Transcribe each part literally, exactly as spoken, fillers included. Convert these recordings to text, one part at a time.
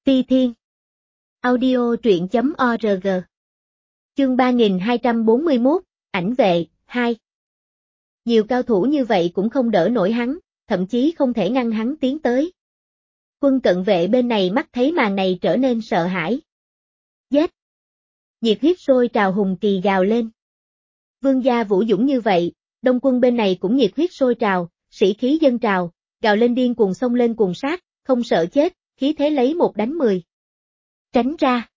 Ti Thiên. Audio truyện chấm org. Chương ba nghìn hai trăm bốn mươi mốt, ảnh vệ, hai. Nhiều cao thủ như vậy cũng không đỡ nổi hắn, thậm chí không thể ngăn hắn tiến tới. Quân cận vệ bên này mắt thấy màn này trở nên sợ hãi. Giết! Nhiệt huyết sôi trào, hùng kỳ gào lên. Vương gia vũ dũng như vậy, đông quân bên này cũng nhiệt huyết sôi trào, sĩ khí dâng trào, gào lên điên cuồng xông lên cùng sát, không sợ chết, khí thế lấy một đánh mười. Tránh ra!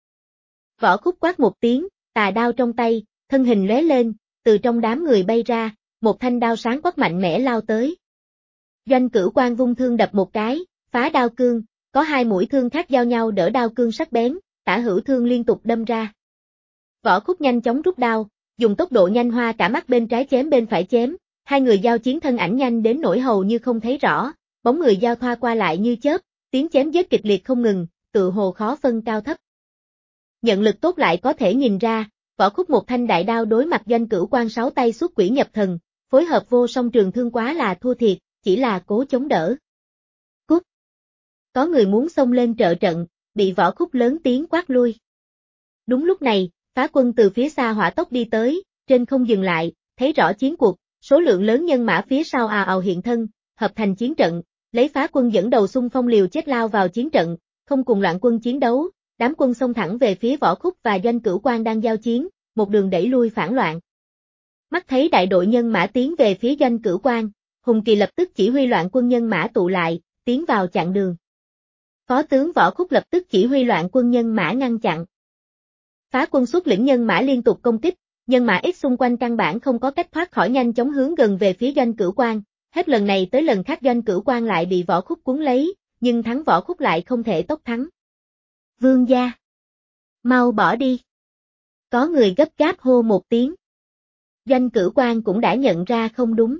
Võ Khúc quát một tiếng, tà đao trong tay, thân hình lóe lên, từ trong đám người bay ra, một thanh đao sáng quắc mạnh mẽ lao tới. Doanh Cửu Quan vung thương đập một cái, phá đao cương, có hai mũi thương khác giao nhau đỡ đao cương sắc bén, tả hữu thương liên tục đâm ra. Võ Khúc nhanh chóng rút đao, dùng tốc độ nhanh hoa cả mắt bên trái chém bên phải chém, hai người giao chiến thân ảnh nhanh đến nỗi hầu như không thấy rõ, bóng người giao thoa qua lại như chớp, tiếng chém giết kịch liệt không ngừng, tự hồ khó phân cao thấp. Nhận lực tốt lại có thể nhìn ra, Võ Khúc một thanh đại đao đối mặt Doanh Cửu Quan sáu tay xuất quỷ nhập thần, phối hợp vô song trường thương quá là thua thiệt, chỉ là cố chống đỡ. Cút! Có người muốn xông lên trợ trận, bị Võ Khúc lớn tiếng quát lui. Đúng lúc này, Phá Quân từ phía xa hỏa tốc đi tới, trên không dừng lại, thấy rõ chiến cuộc, số lượng lớn nhân mã phía sau ào ào hiện thân, hợp thành chiến trận, lấy Phá Quân dẫn đầu xung phong liều chết lao vào chiến trận, không cùng loạn quân chiến đấu, đám quân xông thẳng về phía Võ Khúc và Doanh Cửu Quan đang giao chiến, một đường đẩy lui phản loạn. Mắt thấy đại đội nhân mã tiến về phía Doanh Cửu Quan, Hùng Kỳ lập tức chỉ huy loạn quân nhân mã tụ lại, tiến vào chặn đường. Phó tướng Võ Khúc lập tức chỉ huy loạn quân nhân mã ngăn chặn. Phá Quân xuất lĩnh nhân mã liên tục công kích, nhân mã ít xung quanh căn bản không có cách thoát khỏi, nhanh chóng hướng gần về phía Doanh Cửu Quan, hết lần này tới lần khác Doanh Cửu Quan lại bị Võ Khúc cuốn lấy, nhưng thắng Võ Khúc lại không thể tốc thắng. Vương gia! Mau bỏ đi! Có người gấp gáp hô một tiếng. Doanh Cửu Quan cũng đã nhận ra không đúng.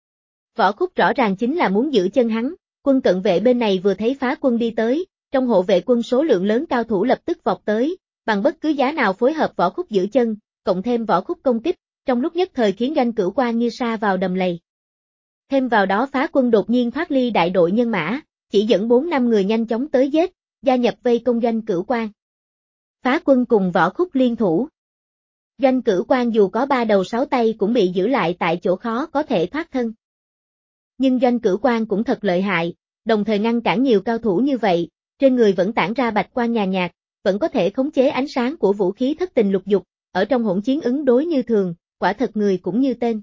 Võ Khúc rõ ràng chính là muốn giữ chân hắn, quân cận vệ bên này vừa thấy Phá Quân đi tới, trong hộ vệ quân số lượng lớn cao thủ lập tức vọt tới, bằng bất cứ giá nào phối hợp Võ Khúc giữ chân, cộng thêm Võ Khúc công kích, trong lúc nhất thời khiến Doanh Cửu Quan như sa vào đầm lầy. Thêm vào đó Phá Quân đột nhiên thoát ly đại đội nhân mã, chỉ dẫn bốn năm người nhanh chóng tới giết, gia nhập vây công Doanh Cửu Quan. Phá Quân cùng Võ Khúc liên thủ. Doanh Cửu Quan dù có ba đầu sáu tay cũng bị giữ lại tại chỗ khó có thể thoát thân. Nhưng Doanh Cửu Quan cũng thật lợi hại, đồng thời ngăn cản nhiều cao thủ như vậy, trên người vẫn tản ra bạch quang nhàn nhạt, vẫn có thể khống chế ánh sáng của vũ khí thất tình lục dục, ở trong hỗn chiến ứng đối như thường, quả thật người cũng như tên.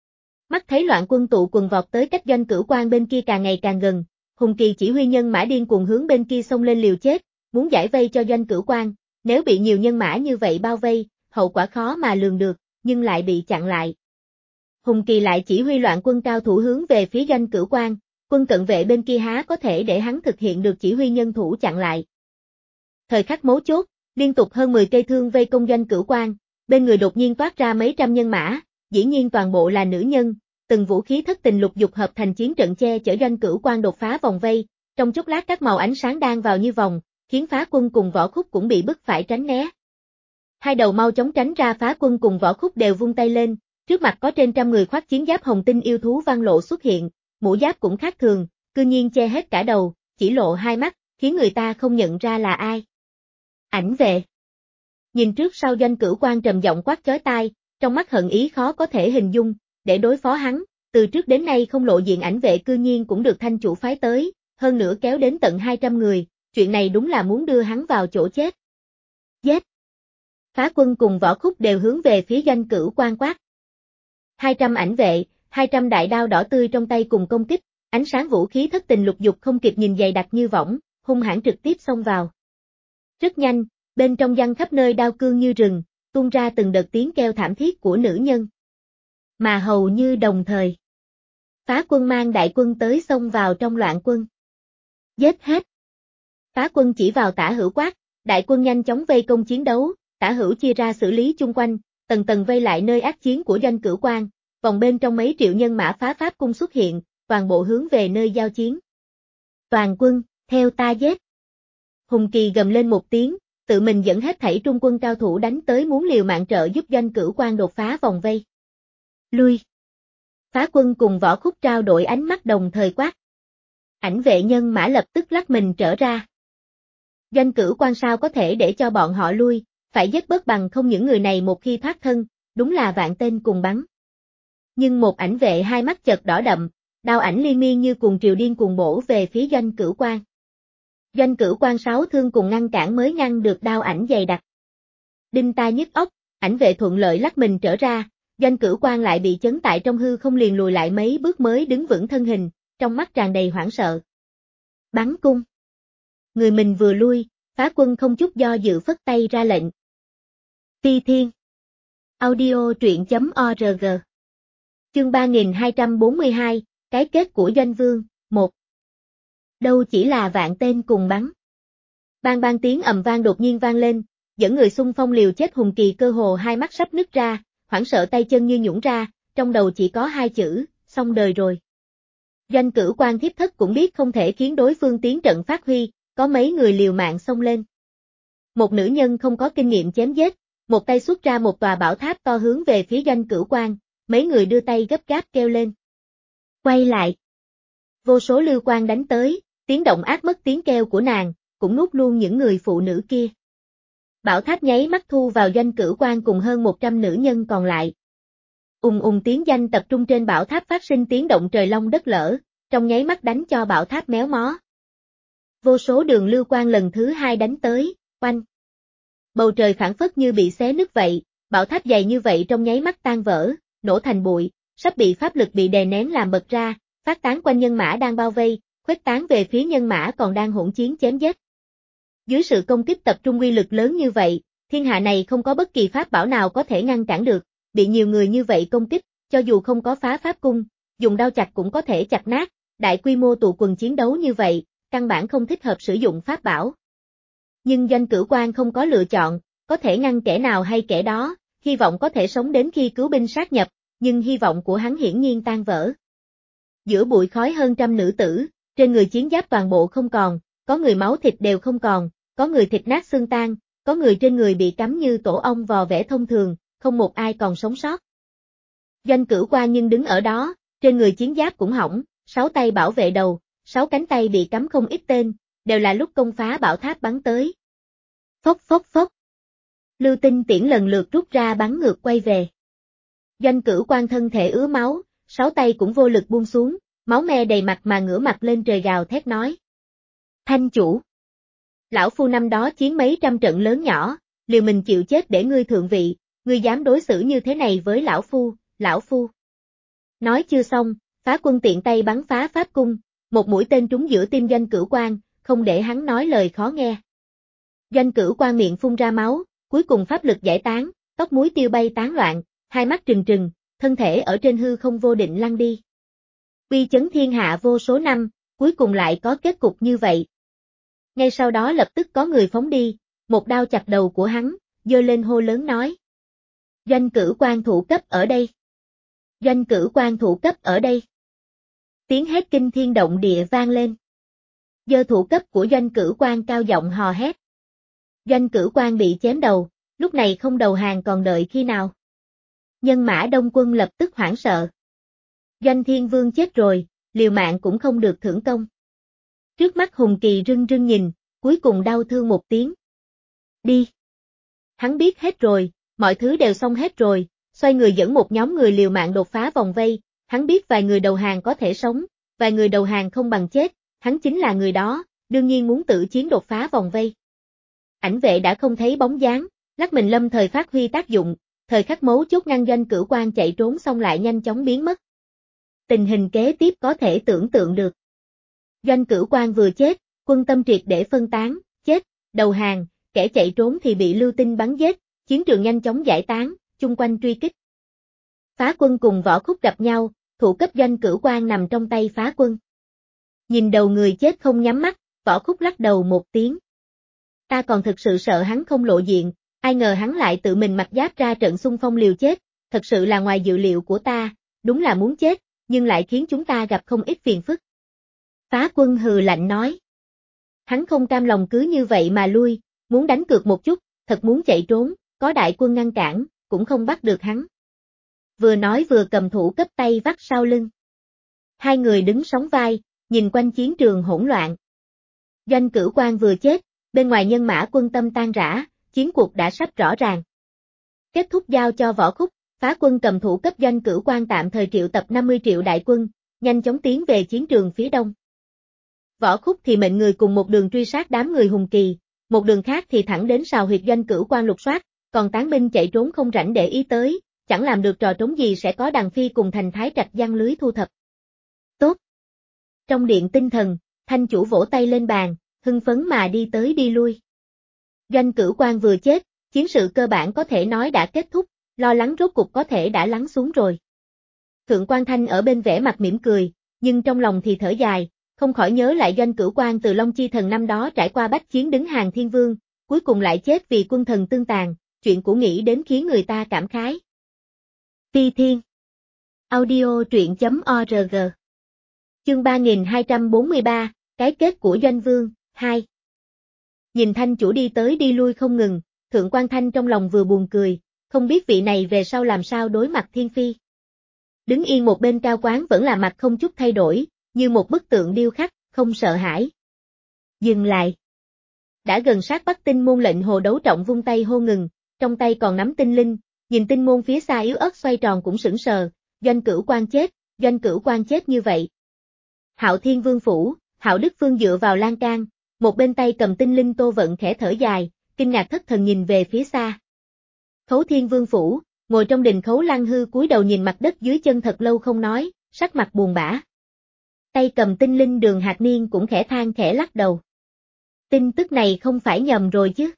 Mắt thấy loạn quân tụ quần vọt tới cách Doanh Cửu Quan bên kia càng ngày càng gần, Hùng Kỳ chỉ huy nhân mã điên cuồng hướng bên kia xông lên liều chết, muốn giải vây cho Doanh Cửu Quan, nếu bị nhiều nhân mã như vậy bao vây, hậu quả khó mà lường được, nhưng lại bị chặn lại. Hùng Kỳ lại chỉ huy loạn quân cao thủ hướng về phía Doanh Cửu Quan, quân cận vệ bên kia há có thể để hắn thực hiện được chỉ huy nhân thủ chặn lại. Thời khắc mấu chốt, liên tục hơn mười cây thương vây công Doanh Cửu Quan, bên người đột nhiên toát ra mấy trăm nhân mã, dĩ nhiên toàn bộ là nữ nhân, từng vũ khí thất tình lục dục hợp thành chiến trận che chở Doanh Cửu Quan đột phá vòng vây, trong chốc lát các màu ánh sáng đan vào như vòng, khiến Phá Quân cùng Võ Khúc cũng bị bức phải tránh né. Hai đầu mau chóng tránh ra, Phá Quân cùng Võ Khúc đều vung tay lên, trước mặt có trên trăm người khoác chiến giáp hồng tinh yêu thú văn lộ xuất hiện, mũ giáp cũng khác thường, cư nhiên che hết cả đầu, chỉ lộ hai mắt, khiến người ta không nhận ra là ai. Ảnh vệ. Nhìn trước sau Doanh Cửu Quan trầm giọng quát chói tai, trong mắt hận ý khó có thể hình dung, để đối phó hắn, từ trước đến nay không lộ diện ảnh vệ cư nhiên cũng được thanh chủ phái tới, hơn nữa kéo đến tận hai trăm người, chuyện này đúng là muốn đưa hắn vào chỗ chết. Giết! Phá Quân cùng Võ Khúc đều hướng về phía Doanh Cửu Quan quát. hai trăm ảnh vệ, hai trăm đại đao đỏ tươi trong tay cùng công kích, ánh sáng vũ khí thất tình lục dục không kịp nhìn dày đặc như võng, hung hãn trực tiếp xông vào. Rất nhanh, bên trong giăng khắp nơi đao cương như rừng, tuôn ra từng đợt tiếng kêu thảm thiết của nữ nhân. Mà hầu như đồng thời, Phá Quân mang đại quân tới xông vào trong loạn quân. Giết hết! Phá Quân chỉ vào tả hữu quát, đại quân nhanh chóng vây công chiến đấu, tả hữu chia ra xử lý chung quanh, tầng tầng vây lại nơi ác chiến của Doanh Cửu Quan, vòng bên trong mấy triệu nhân mã phá pháp cung xuất hiện, toàn bộ hướng về nơi giao chiến. Toàn quân, theo ta giết! Hùng Kỳ gầm lên một tiếng, tự mình dẫn hết thảy trung quân cao thủ đánh tới muốn liều mạng trợ giúp Doanh Cửu Quan đột phá vòng vây. Lui! Phá Quân cùng Võ Khúc trao đổi ánh mắt đồng thời quát. Ảnh vệ nhân mã lập tức lắc mình trở ra. Doanh Cửu Quan sao có thể để cho bọn họ lui, phải giết bớt bằng không những người này một khi thoát thân, đúng là vạn tên cùng bắn. Nhưng một ảnh vệ hai mắt chợt đỏ đậm, đao ảnh liên miên như cuồng triều điên cuồng bổ về phía Doanh Cửu Quan. Doanh Cửu Quan sáu thương cùng ngăn cản mới ngăn được đao ảnh dày đặc. Đinh tai nhức óc, ảnh vệ thuận lợi lắc mình trở ra, Doanh Cửu Quan lại bị chấn tại trong hư không liền lùi lại mấy bước mới đứng vững thân hình, trong mắt tràn đầy hoảng sợ. Bắn cung. Người mình vừa lui, Phá Quân không chút do dự phất tay ra lệnh. Phi Thiên. Audio truyện chấm org. Chương ba nghìn hai trăm bốn mươi hai, cái kết của Doanh Vương, một. Đâu chỉ là vạn tên cùng bắn. Bang bang tiếng ầm vang đột nhiên vang lên, dẫn người xung phong liều chết Hùng Kỳ cơ hồ hai mắt sắp nứt ra, hoảng sợ tay chân như nhũn ra, trong đầu chỉ có hai chữ, xong đời rồi. Doanh Cửu Quan thiếp thất cũng biết không thể khiến đối phương tiến trận phát huy, có mấy người liều mạng xông lên. Một nữ nhân không có kinh nghiệm chém giết, một tay xuất ra một tòa bảo tháp to hướng về phía Doanh Cửu Quan, mấy người đưa tay gấp gáp kêu lên. Quay lại. Vô số lưu quan đánh tới, tiếng động ác mất tiếng kêu của nàng, cũng nuốt luôn những người phụ nữ kia. Bảo tháp nháy mắt thu vào Doanh Cửu Quan cùng hơn một trăm nữ nhân còn lại. Ùng ùng tiếng danh tập trung trên bảo tháp phát sinh tiếng động trời long đất lở, trong nháy mắt đánh cho bảo tháp méo mó. Vô số đường lưu quan lần thứ hai đánh tới, oanh. Bầu trời phảng phất như bị xé nứt vậy, bảo tháp dày như vậy trong nháy mắt tan vỡ, nổ thành bụi, sắp bị pháp lực bị đè nén làm bật ra, phát tán quanh nhân mã đang bao vây, khuếch tán về phía nhân mã còn đang hỗn chiến chém giết. Dưới sự công kích tập trung uy lực lớn như vậy, thiên hạ này không có bất kỳ pháp bảo nào có thể ngăn cản được, bị nhiều người như vậy công kích, cho dù không có phá pháp cung, dùng đao chặt cũng có thể chặt nát, đại quy mô tụ quần chiến đấu như vậy, căn bản không thích hợp sử dụng pháp bảo. Nhưng Doanh Cửu Quan không có lựa chọn, có thể ngăn kẻ nào hay kẻ đó, hy vọng có thể sống đến khi cứu binh sát nhập, nhưng hy vọng của hắn hiển nhiên tan vỡ. Giữa bụi khói hơn trăm nữ tử, trên người chiến giáp toàn bộ không còn, có người máu thịt đều không còn, có người thịt nát xương tan, có người trên người bị cắm như tổ ong vò vẽ thông thường, không một ai còn sống sót. Doanh Cửu Quan nhưng đứng ở đó, trên người chiến giáp cũng hỏng, sáu tay bảo vệ đầu, sáu cánh tay bị cắm không ít tên, đều là lúc công phá bảo tháp bắn tới. Phốc phốc phốc. Lưu tinh tiễn lần lượt rút ra bắn ngược quay về. Doanh Cửu Quan thân thể ứa máu, sáu tay cũng vô lực buông xuống, máu me đầy mặt mà ngửa mặt lên trời gào thét nói. Thanh chủ. Lão phu năm đó chiến mấy trăm trận lớn nhỏ, liều mình chịu chết để ngươi thượng vị, ngươi dám đối xử như thế này với lão phu, lão phu. Nói chưa xong, Phá Quân tiện tay bắn phá pháp cung, một mũi tên trúng giữa tim Doanh Cửu Quan, không để hắn nói lời khó nghe. Doanh Cửu Quan miệng phun ra máu, cuối cùng pháp lực giải tán, tóc muối tiêu bay tán loạn, hai mắt trừng trừng, thân thể ở trên hư không vô định lăn đi. Uy chấn thiên hạ vô số năm, cuối cùng lại có kết cục như vậy. Ngay sau đó lập tức có người phóng đi, một đao chặt đầu của hắn, giơ lên hô lớn nói. Doanh Cửu Quan thủ cấp ở đây. Doanh Cửu Quan thủ cấp ở đây. Tiếng hét kinh thiên động địa vang lên. Giơ thủ cấp của Doanh Cửu Quan cao giọng hò hét. Doanh Cửu Quan bị chém đầu, lúc này không đầu hàng còn đợi khi nào. Nhân mã đông quân lập tức hoảng sợ. Doanh Thiên Vương chết rồi, liều mạng cũng không được thưởng công. Trước mắt Hùng Kỳ rưng rưng nhìn, cuối cùng đau thương một tiếng. Đi. Hắn biết hết rồi, mọi thứ đều xong hết rồi, xoay người dẫn một nhóm người liều mạng đột phá vòng vây, hắn biết vài người đầu hàng có thể sống, vài người đầu hàng không bằng chết, hắn chính là người đó, đương nhiên muốn tự chiến đột phá vòng vây. Ảnh vệ đã không thấy bóng dáng, lắc mình lâm thời phát huy tác dụng, thời khắc mấu chốt ngăn Doanh Cửu Quan chạy trốn xong lại nhanh chóng biến mất. Tình hình kế tiếp có thể tưởng tượng được. Doanh Cửu Quan vừa chết, quân tâm triệt để phân tán, chết, đầu hàng, kẻ chạy trốn thì bị lưu tinh bắn giết, chiến trường nhanh chóng giải tán, chung quanh truy kích. Phá Quân cùng Võ Khúc gặp nhau, thủ cấp Doanh Cửu Quan nằm trong tay Phá Quân. Nhìn đầu người chết không nhắm mắt, Võ Khúc lắc đầu một tiếng. Ta còn thực sự sợ hắn không lộ diện, ai ngờ hắn lại tự mình mặc giáp ra trận xung phong liều chết, thật sự là ngoài dự liệu của ta, đúng là muốn chết, nhưng lại khiến chúng ta gặp không ít phiền phức. Phá Quân hừ lạnh nói. Hắn không cam lòng cứ như vậy mà lui, muốn đánh cược một chút, thật muốn chạy trốn, có đại quân ngăn cản, cũng không bắt được hắn. Vừa nói vừa cầm thủ cấp tay vắt sau lưng. Hai người đứng sóng vai, nhìn quanh chiến trường hỗn loạn. Doanh Cửu Quan vừa chết, bên ngoài nhân mã quân tâm tan rã, chiến cuộc đã sắp rõ ràng. Kết thúc giao cho Võ Khúc, phá quân cầm thủ cấp Doanh Cửu Quan tạm thời triệu tập năm mươi triệu đại quân, nhanh chóng tiến về chiến trường phía đông. Võ Khúc thì mệnh người cùng một đường truy sát đám người Hùng Kỳ, một đường khác thì thẳng đến sào huyệt Doanh Cửu Quan lục soát, còn tán binh chạy trốn không rảnh để ý tới, chẳng làm được trò trống gì sẽ có Đằng Phi cùng Thành Thái Trạch giăng lưới thu thập. Tốt! Trong điện tinh thần, Thanh chủ vỗ tay lên bàn, hưng phấn mà đi tới đi lui. Doanh Cửu Quan vừa chết, chiến sự cơ bản có thể nói đã kết thúc, lo lắng rốt cục có thể đã lắng xuống rồi. Thượng quan Thanh ở bên vẻ mặt mỉm cười, nhưng trong lòng thì thở dài, không khỏi nhớ lại Doanh Cửu Quan từ Long Chi Thần năm đó trải qua bách chiến đứng hàng thiên vương, cuối cùng lại chết vì quân thần tương tàn, chuyện cũ nghĩ đến khiến người ta cảm khái. Phi Thiên Audio truyện chấm org Chương ba nghìn hai trăm bốn mươi ba, Cái kết của Doanh Vương, hai. Nhìn Thanh chủ đi tới đi lui không ngừng, Thượng quan Thanh trong lòng vừa buồn cười, không biết vị này về sau làm sao đối mặt Thiên Phi. Đứng yên một bên cao quán vẫn là mặt không chút thay đổi, như một bức tượng điêu khắc, không sợ hãi. Dừng lại. Đã gần sát Bắc Tinh môn lệnh Hồ Đấu Trọng vung tay hô ngừng, trong tay còn nắm tinh linh, nhìn tinh môn phía xa yếu ớt xoay tròn cũng sững sờ, Doanh Cửu Quan chết, Doanh Cửu Quan chết như vậy. Hạo Thiên Vương phủ, Hạo Đức Phương dựa vào lan can, một bên tay cầm tinh linh Tô Vận khẽ thở dài, kinh ngạc thất thần nhìn về phía xa. Khấu Thiên Vương phủ, ngồi trong đình Khấu Lăng Hư cúi đầu nhìn mặt đất dưới chân thật lâu không nói, sắc mặt buồn bã. Tay cầm tinh linh Đường Hạc Niên cũng khẽ than khẽ lắc đầu. Tin tức này không phải nhầm rồi chứ.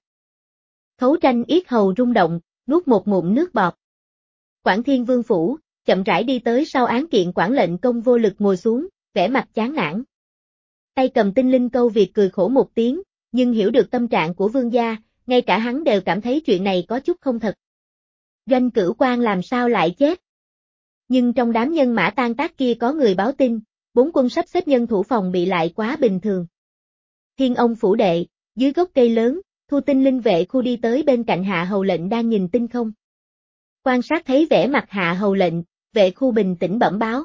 Khấu Tranh yết hầu rung động, nuốt một ngụm nước bọt. Quảng Thiên Vương phủ, chậm rãi đi tới sau án kiện quản lệnh công vô lực ngồi xuống, vẻ mặt chán nản. Tay cầm tinh linh Câu Việt cười khổ một tiếng, nhưng hiểu được tâm trạng của vương gia, ngay cả hắn đều cảm thấy chuyện này có chút không thật. Doanh Cửu Quan làm sao lại chết? Nhưng trong đám nhân mã tan tác kia có người báo tin, bốn quân sắp xếp nhân thủ phòng bị lại quá bình thường. Thiên Ông phủ đệ, dưới gốc cây lớn, Thu Tinh linh vệ khu đi tới bên cạnh Hạ Hầu lệnh đang nhìn tinh không. Quan sát thấy vẻ mặt Hạ Hầu lệnh, vệ khu bình tĩnh bẩm báo.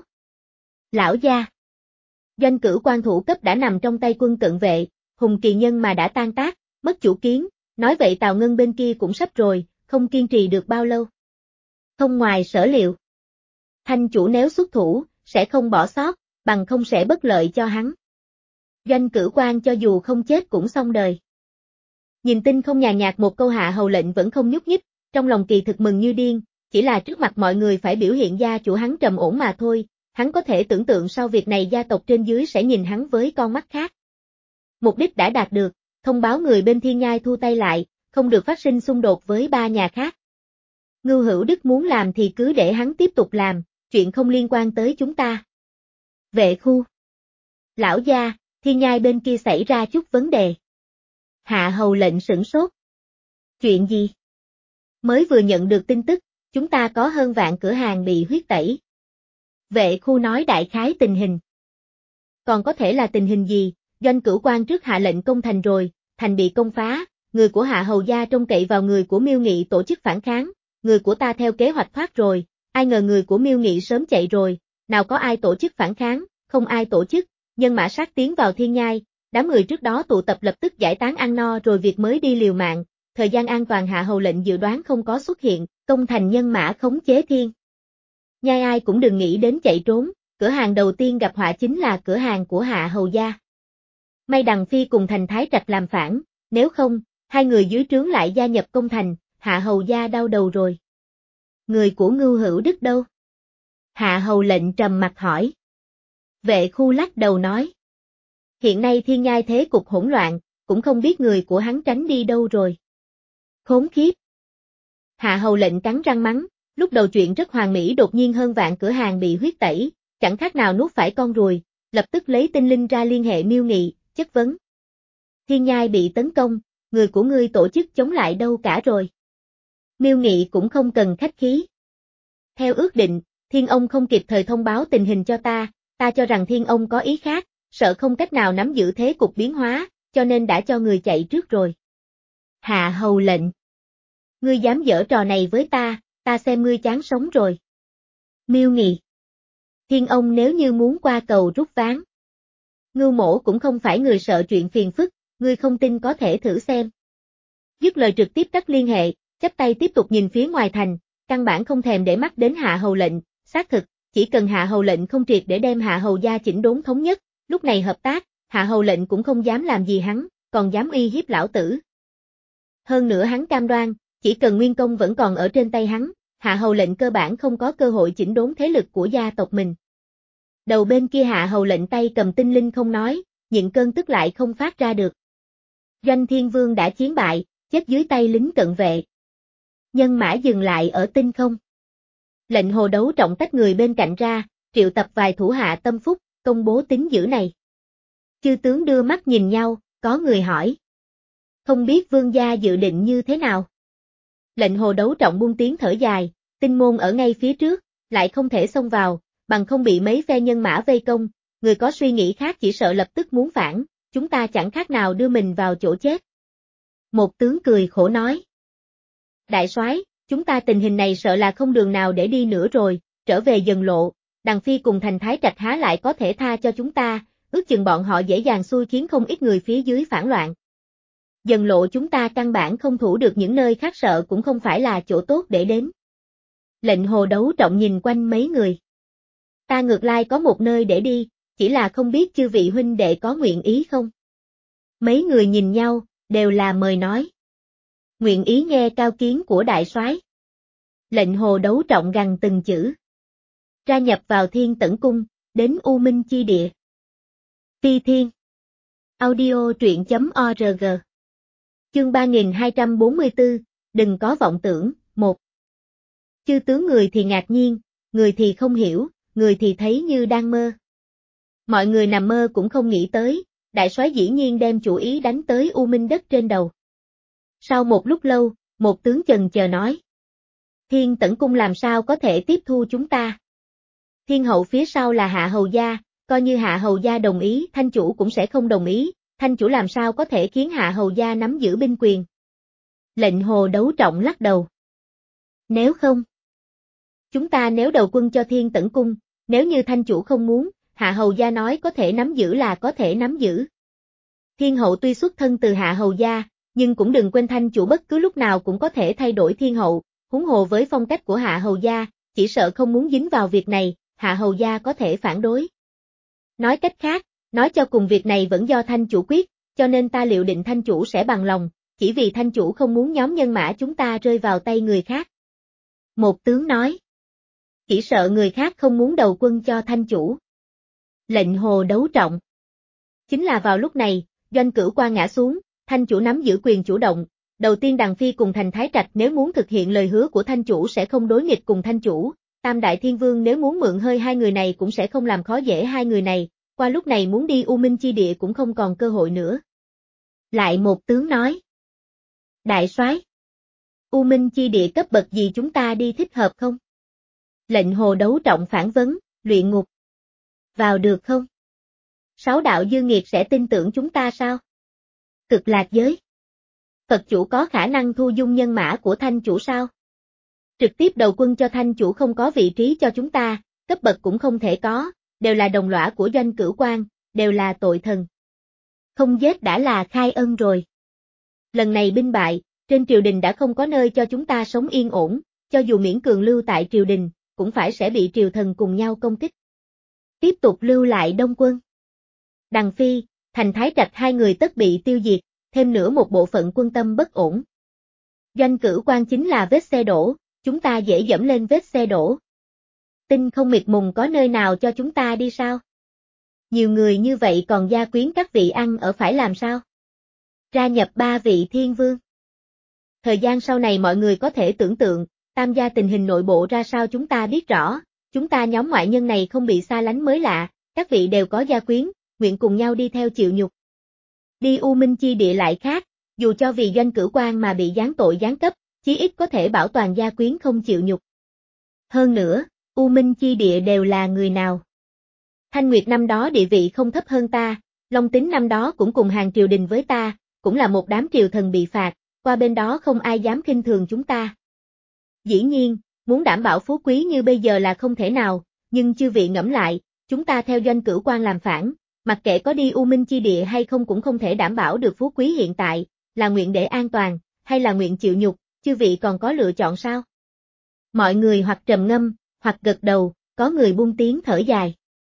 Lão gia. Doanh Cửu Quan thủ cấp đã nằm trong tay quân cận vệ, Hùng Kỳ nhân mà đã tan tác, mất chủ kiến, nói vậy Tào Ngân bên kia cũng sắp rồi, không kiên trì được bao lâu. Không ngoài sở liệu. Thanh chủ nếu xuất thủ, sẽ không bỏ sót, bằng không sẽ bất lợi cho hắn. Doanh Cửu Quan cho dù không chết cũng xong đời. Nhìn tinh không nhàn nhạt một câu Hạ Hầu lệnh vẫn không nhúc nhích, trong lòng kỳ thực mừng như điên, chỉ là trước mặt mọi người phải biểu hiện gia chủ hắn trầm ổn mà thôi, hắn có thể tưởng tượng sau việc này gia tộc trên dưới sẽ nhìn hắn với con mắt khác. Mục đích đã đạt được, thông báo người bên Thiên Nhai thu tay lại, không được phát sinh xung đột với ba nhà khác. Ngưu Hữu Đức muốn làm thì cứ để hắn tiếp tục làm, chuyện không liên quan tới chúng ta. Vệ khu. Lão gia, Thiên Nhai bên kia xảy ra chút vấn đề. Hạ Hầu lệnh sửng sốt. Chuyện gì? Mới vừa nhận được tin tức, chúng ta có hơn vạn cửa hàng bị huyết tẩy. Vệ khu nói đại khái tình hình. Còn có thể là tình hình gì? Doanh Cửu Quan trước hạ lệnh công thành rồi, thành bị công phá, người của Hạ Hầu gia trông cậy vào người của Miêu Nghị tổ chức phản kháng, người của ta theo kế hoạch thoát rồi, ai ngờ người của Miêu Nghị sớm chạy rồi, nào có ai tổ chức phản kháng, không ai tổ chức, nhân mã sát tiến vào Thiên Nhai, đám người trước đó tụ tập lập tức giải tán ăn no rồi việc mới đi liều mạng, thời gian an toàn Hạ Hầu lệnh dự đoán không có xuất hiện, công thành nhân mã khống chế Thiên Nhai ai cũng đừng nghĩ đến chạy trốn, cửa hàng đầu tiên gặp họa chính là cửa hàng của Hạ Hầu gia. May Đằng Phi cùng Thành Thái Trạch làm phản, nếu không, hai người dưới trướng lại gia nhập công thành, Hạ Hầu gia đau đầu rồi. Người của Ngưu Hữu Đức đâu? Hạ Hầu lệnh trầm mặt hỏi. Vệ khu lắc đầu nói. Hiện nay Thiên Nhai thế cục hỗn loạn, cũng không biết người của hắn tránh đi đâu rồi. Khốn kiếp. Hạ Hầu lệnh cắn răng mắng, lúc đầu chuyện rất hoàn mỹ đột nhiên hơn vạn cửa hàng bị huyết tẩy, chẳng khác nào nuốt phải con ruồi, lập tức lấy tinh linh ra liên hệ Miêu Nghị, chất vấn. Thiên Nhai bị tấn công, người của ngươi tổ chức chống lại đâu cả rồi. Miêu Nghị cũng không cần khách khí. Theo ước định, Thiên ông không kịp thời thông báo tình hình cho ta, ta cho rằng Thiên ông có ý khác, sợ không cách nào nắm giữ thế cục biến hóa, cho nên đã cho người chạy trước rồi. Hạ Hầu lệnh. Ngươi dám giở trò này với ta, ta xem ngươi chán sống rồi. Miêu Nghị. Thiên ông nếu như muốn qua cầu rút ván. Ngưu mổ cũng không phải người sợ chuyện phiền phức, ngươi không tin có thể thử xem. Dứt lời trực tiếp cắt liên hệ, chắp tay tiếp tục nhìn phía ngoài thành, căn bản không thèm để mắt đến Hạ Hầu lệnh, xác thực, chỉ cần Hạ Hầu lệnh không triệt để đem Hạ Hầu gia chỉnh đốn thống nhất, lúc này hợp tác, Hạ Hầu lệnh cũng không dám làm gì hắn, còn dám uy hiếp lão tử. Hơn nữa hắn cam đoan, chỉ cần nguyên công vẫn còn ở trên tay hắn, Hạ Hầu lệnh cơ bản không có cơ hội chỉnh đốn thế lực của gia tộc mình. Đầu bên kia Hạ Hầu lệnh tay cầm tinh linh không nói, nhịn cơn tức lại không phát ra được. Doanh Thiên Vương đã chiến bại, chết dưới tay lính cận vệ. Nhân mã dừng lại ở tinh không. Lệnh Hồ Đấu Trọng tách người bên cạnh ra, triệu tập vài thủ hạ tâm phúc, công bố tín dữ này. Chư tướng đưa mắt nhìn nhau, có người hỏi. Không biết vương gia dự định như thế nào? Lệnh Hồ Đấu Trọng buông tiếng thở dài, tinh môn ở ngay phía trước, lại không thể xông vào, bằng không bị mấy phe nhân mã vây công, người có suy nghĩ khác chỉ sợ lập tức muốn phản, chúng ta chẳng khác nào đưa mình vào chỗ chết. Một tướng cười khổ nói. Đại soái, chúng ta tình hình này sợ là không đường nào để đi nữa rồi, trở về dần lộ, Đằng Phi cùng Thành Thái Trạch há lại có thể tha cho chúng ta, ước chừng bọn họ dễ dàng xui khiến không ít người phía dưới phản loạn. Dần lộ chúng ta căn bản không thủ được những nơi khác sợ cũng không phải là chỗ tốt để đến. Lệnh Hồ Đấu Trọng nhìn quanh mấy người. Ta ngược lại có một nơi để đi, chỉ là không biết chư vị huynh đệ có nguyện ý không? Mấy người nhìn nhau, đều là mời nói. Nguyện ý nghe cao kiến của đại soái. Lệnh Hồ Đấu Trọng gằn từng chữ. Ra nhập vào Thiên Tẩn Cung, đến U Minh chi địa. Phi Thiên. Audio truyện chấm org. Chương ba nghìn hai trăm bốn mươi tư, đừng có vọng tưởng, một. Chư tướng người thì ngạc nhiên, người thì không hiểu, người thì thấy như đang mơ. Mọi người nằm mơ cũng không nghĩ tới, đại soái dĩ nhiên đem chủ ý đánh tới U Minh đất trên đầu. Sau một lúc lâu, một tướng chần chờ nói. Thiên Tẩn Cung làm sao có thể tiếp thu chúng ta? Thiên hậu phía sau là Hạ Hầu gia, coi như Hạ Hầu gia đồng ý, Thanh chủ cũng sẽ không đồng ý, Thanh chủ làm sao có thể khiến Hạ Hầu gia nắm giữ binh quyền? Lệnh Hồ Đấu Trọng lắc đầu. Nếu không, chúng ta nếu đầu quân cho Thiên Tẩn Cung, nếu như Thanh chủ không muốn, Hạ Hầu gia nói có thể nắm giữ là có thể nắm giữ. Thiên hậu tuy xuất thân từ Hạ Hầu gia, nhưng cũng đừng quên Thanh chủ bất cứ lúc nào cũng có thể thay đổi thiên hậu, huống hồ với phong cách của Hạ Hầu gia, chỉ sợ không muốn dính vào việc này, Hạ Hầu gia có thể phản đối. Nói cách khác, nói cho cùng việc này vẫn do Thanh chủ quyết, cho nên ta liệu định Thanh chủ sẽ bằng lòng, chỉ vì Thanh chủ không muốn nhóm nhân mã chúng ta rơi vào tay người khác. Một tướng nói. Chỉ sợ người khác không muốn đầu quân cho Thanh chủ. Lệnh Hồ Đấu Trọng. Chính là vào lúc này, Doanh Cửu Quan ngã xuống, Thanh chủ nắm giữ quyền chủ động. Đầu tiên Đằng Phi cùng Thành Thái Trạch nếu muốn thực hiện lời hứa của Thanh chủ sẽ không đối nghịch cùng Thanh chủ, Tam Đại Thiên Vương nếu muốn mượn hơi hai người này cũng sẽ không làm khó dễ hai người này, qua lúc này muốn đi U Minh chi địa cũng không còn cơ hội nữa. Lại một tướng nói. Đại soái, U Minh chi địa cấp bậc gì chúng ta đi thích hợp không? Lệnh Hồ Đấu Trọng phản vấn, luyện ngục. Vào được không? Sáu đạo dư nghiệt sẽ tin tưởng chúng ta sao? Cực lạc giới. Phật chủ có khả năng thu dung nhân mã của Thanh chủ sao? Trực tiếp đầu quân cho Thanh chủ không có vị trí cho chúng ta, cấp bậc cũng không thể có, đều là đồng lõa của Doanh Cửu Quan, đều là tội thần. Không giết đã là khai ân rồi. Lần này binh bại, trên triều đình đã không có nơi cho chúng ta sống yên ổn, cho dù miễn cường lưu tại triều đình, cũng phải sẽ bị triều thần cùng nhau công kích. Tiếp tục lưu lại đông quân. Đằng Phi, Thành Thái Trạch hai người tất bị tiêu diệt, thêm nữa một bộ phận quân tâm bất ổn. Doanh Cửu Quan chính là vết xe đổ, chúng ta dễ dẫm lên vết xe đổ. Tinh không mịt mùng có nơi nào cho chúng ta đi sao? Nhiều người như vậy còn gia quyến các vị ăn ở phải làm sao? Ra nhập ba vị thiên vương. Thời gian sau này mọi người có thể tưởng tượng, Tam gia tình hình nội bộ ra sao chúng ta biết rõ, chúng ta nhóm ngoại nhân này không bị xa lánh mới lạ, các vị đều có gia quyến, nguyện cùng nhau đi theo chịu nhục. Đi U Minh chi địa lại khác, dù cho vì Doanh Cửu Quan mà bị giáng tội giáng cấp, chí ít có thể bảo toàn gia quyến không chịu nhục. Hơn nữa, U Minh chi địa đều là người nào? Thanh Nguyệt năm đó địa vị không thấp hơn ta, Long Tính năm đó cũng cùng hàng triều đình với ta, cũng là một đám triều thần bị phạt, qua bên đó không ai dám khinh thường chúng ta. Dĩ nhiên, muốn đảm bảo phú quý như bây giờ là không thể nào, nhưng chư vị ngẫm lại, chúng ta theo Doanh Cửu Quan làm phản, mặc kệ có đi U Minh chi địa hay không cũng không thể đảm bảo được phú quý hiện tại, là nguyện để an toàn, hay là nguyện chịu nhục, chư vị còn có lựa chọn sao? Mọi người hoặc trầm ngâm, hoặc gật đầu, có người buông tiếng thở dài.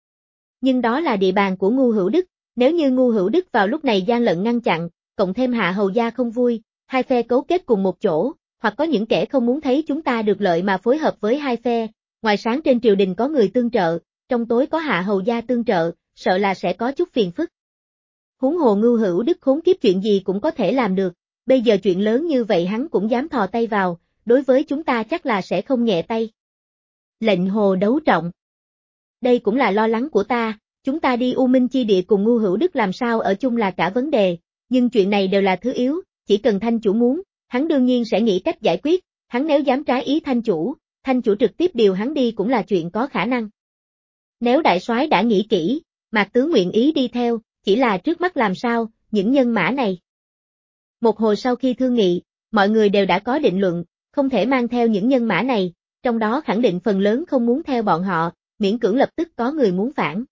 Nhưng đó là địa bàn của Ngu Hữu Đức, nếu như Ngu Hữu Đức vào lúc này gian lận ngăn chặn, cộng thêm Hạ Hầu gia không vui, hai phe cấu kết cùng một chỗ, hoặc có những kẻ không muốn thấy chúng ta được lợi mà phối hợp với hai phe, ngoài sáng trên triều đình có người tương trợ, trong tối có Hạ Hầu gia tương trợ, sợ là sẽ có chút phiền phức. Huống hồ Ngu Hữu Đức khốn kiếp chuyện gì cũng có thể làm được, bây giờ chuyện lớn như vậy hắn cũng dám thò tay vào, đối với chúng ta chắc là sẽ không nhẹ tay. Lệnh Hồ Đấu Trọng. Đây cũng là lo lắng của ta, chúng ta đi U Minh chi địa cùng Ngu Hữu Đức làm sao ở chung là cả vấn đề, nhưng chuyện này đều là thứ yếu, chỉ cần Thanh chủ muốn, hắn đương nhiên sẽ nghĩ cách giải quyết, hắn nếu dám trái ý Thanh chủ, Thanh chủ trực tiếp điều hắn đi cũng là chuyện có khả năng. Nếu đại soái đã nghĩ kỹ, Mạc tướng nguyện ý đi theo, chỉ là trước mắt làm sao, những nhân mã này. Một hồi sau khi thương nghị, mọi người đều đã có định luận, không thể mang theo những nhân mã này, trong đó khẳng định phần lớn không muốn theo bọn họ, miễn cưỡng lập tức có người muốn phản.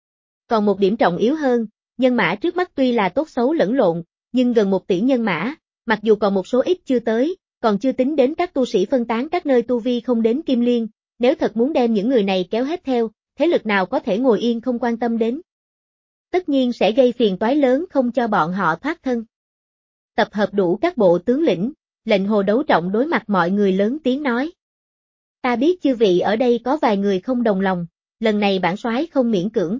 Còn một điểm trọng yếu hơn, nhân mã trước mắt tuy là tốt xấu lẫn lộn, nhưng gần một tỷ nhân mã, mặc dù còn một số ít chưa tới, còn chưa tính đến các tu sĩ phân tán các nơi tu vi không đến Kim Liên, nếu thật muốn đem những người này kéo hết theo, thế lực nào có thể ngồi yên không quan tâm đến. Tất nhiên sẽ gây phiền toái lớn không cho bọn họ thoát thân. Tập hợp đủ các bộ tướng lĩnh, Lệnh Hồ Đấu Trọng đối mặt mọi người lớn tiếng nói. Ta biết chư vị ở đây có vài người không đồng lòng, lần này bản soái không miễn cưỡng.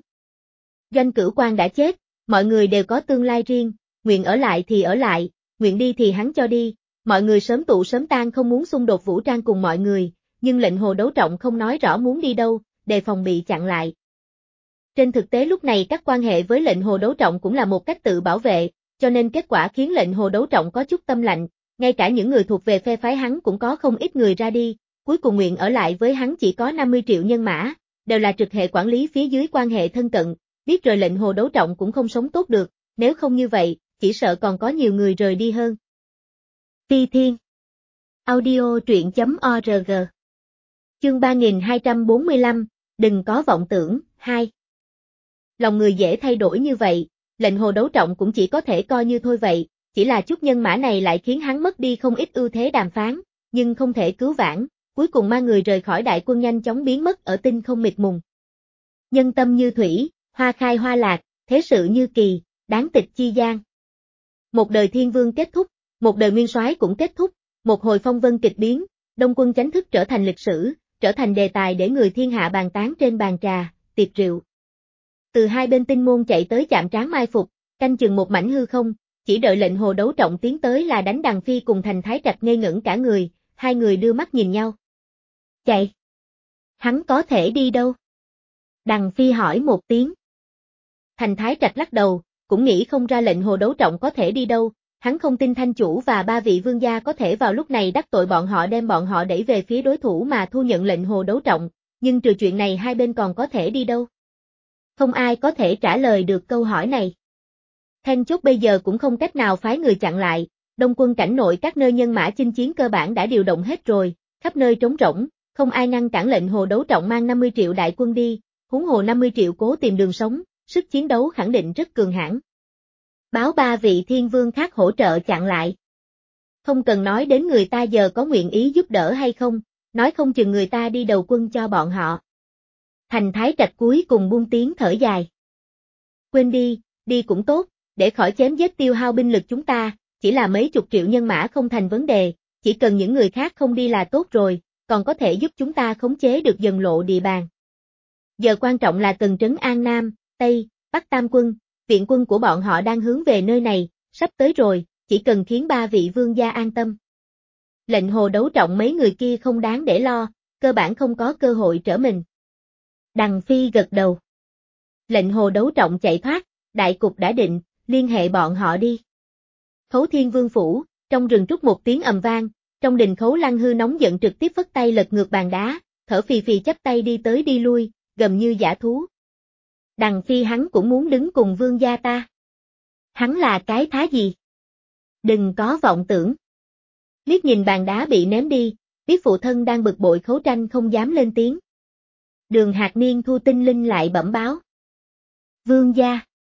Doanh Cửu Quan đã chết, mọi người đều có tương lai riêng, nguyện ở lại thì ở lại, nguyện đi thì hắn cho đi, mọi người sớm tụ sớm tan không muốn xung đột vũ trang cùng mọi người, nhưng Lệnh Hồ Đấu Trọng không nói rõ muốn đi đâu, đề phòng bị chặn lại. Trên thực tế lúc này các quan hệ với Lệnh Hồ Đấu Trọng cũng là một cách tự bảo vệ, cho nên kết quả khiến Lệnh Hồ Đấu Trọng có chút tâm lạnh, ngay cả những người thuộc về phe phái hắn cũng có không ít người ra đi, cuối cùng nguyện ở lại với hắn chỉ có năm mươi triệu nhân mã, đều là trực hệ quản lý phía dưới quan hệ thân cận, biết rồi Lệnh Hồ Đấu Trọng cũng không sống tốt được, nếu không như vậy, chỉ sợ còn có nhiều người rời đi hơn. Phi Thiên Audio truyện.org Chương ba nghìn hai trăm bốn mươi lăm, đừng có vọng tưởng, hai. Lòng người dễ thay đổi như vậy, Lệnh Hồ Đấu Trọng cũng chỉ có thể coi như thôi vậy, chỉ là chút nhân mã này lại khiến hắn mất đi không ít ưu thế đàm phán, nhưng không thể cứu vãn, cuối cùng mang người rời khỏi đại quân nhanh chóng biến mất ở tinh không mịt mùng. Nhân tâm như thủy, hoa khai hoa lạc, thế sự như kỳ, đáng tịch chi gian. Một đời thiên vương kết thúc, một đời nguyên soái cũng kết thúc, một hồi phong vân kịch biến, Đông Quân Chánh Thức trở thành lịch sử, trở thành đề tài để người thiên hạ bàn tán trên bàn trà, tiệc rượu. Từ hai bên tinh môn chạy tới chạm trán mai phục, canh chừng một mảnh hư không, chỉ đợi Lệnh Hồ Đấu Trọng tiến tới là đánh Đằng Phi cùng Thành Thái Trạch ngây ngẩn cả người, hai người đưa mắt nhìn nhau. Chạy! Hắn có thể đi đâu? Đằng Phi hỏi một tiếng. Thành Thái Trạch lắc đầu, cũng nghĩ không ra Lệnh Hồ Đấu Trọng có thể đi đâu, hắn không tin Thanh chủ và ba vị vương gia có thể vào lúc này đắc tội bọn họ đem bọn họ đẩy về phía đối thủ mà thu nhận Lệnh Hồ Đấu Trọng, nhưng trừ chuyện này hai bên còn có thể đi đâu? Không ai có thể trả lời được câu hỏi này. Then chốt bây giờ cũng không cách nào phái người chặn lại, Đông quân cảnh nội các nơi nhân mã chinh chiến cơ bản đã điều động hết rồi, khắp nơi trống rỗng, không ai ngăn cản Lệnh Hồ Đấu Trọng mang năm mươi triệu đại quân đi, huống hồ năm mươi triệu cố tìm đường sống, sức chiến đấu khẳng định rất cường hãn. Báo ba vị thiên vương khác hỗ trợ chặn lại. Không cần nói đến người ta giờ có nguyện ý giúp đỡ hay không, nói không chừng người ta đi đầu quân cho bọn họ. Thành Thái Trạch cuối cùng buông tiếng thở dài. Quên đi, đi cũng tốt, để khỏi chém giết tiêu hao binh lực chúng ta, chỉ là mấy chục triệu nhân mã không thành vấn đề, chỉ cần những người khác không đi là tốt rồi, còn có thể giúp chúng ta khống chế được dần lộ địa bàn. Giờ quan trọng là cần trấn an Nam, Tây, Bắc tam quân, viện quân của bọn họ đang hướng về nơi này, sắp tới rồi, chỉ cần khiến ba vị vương gia an tâm. Lệnh Hồ Đấu Trọng mấy người kia không đáng để lo, cơ bản không có cơ hội trở mình. Đằng Phi gật đầu. Lệnh Hồ Đấu Trọng chạy thoát, đại cục đã định, liên hệ bọn họ đi. Khấu Thiên Vương phủ, trong rừng trúc một tiếng ầm vang, trong đình Khấu Lăng Hư nóng giận trực tiếp phất tay lật ngược bàn đá, thở phì phì chắp tay đi tới đi lui, gầm như dã thú. Đằng Phi hắn cũng muốn đứng cùng vương gia ta. Hắn là cái thá gì? Đừng có vọng tưởng. Liếc nhìn bàn đá bị ném đi, biết phụ thân đang bực bội Khấu Tranh không dám lên tiếng. Đường Hạc Niên thu tinh linh lại bẩm báo. Vương gia.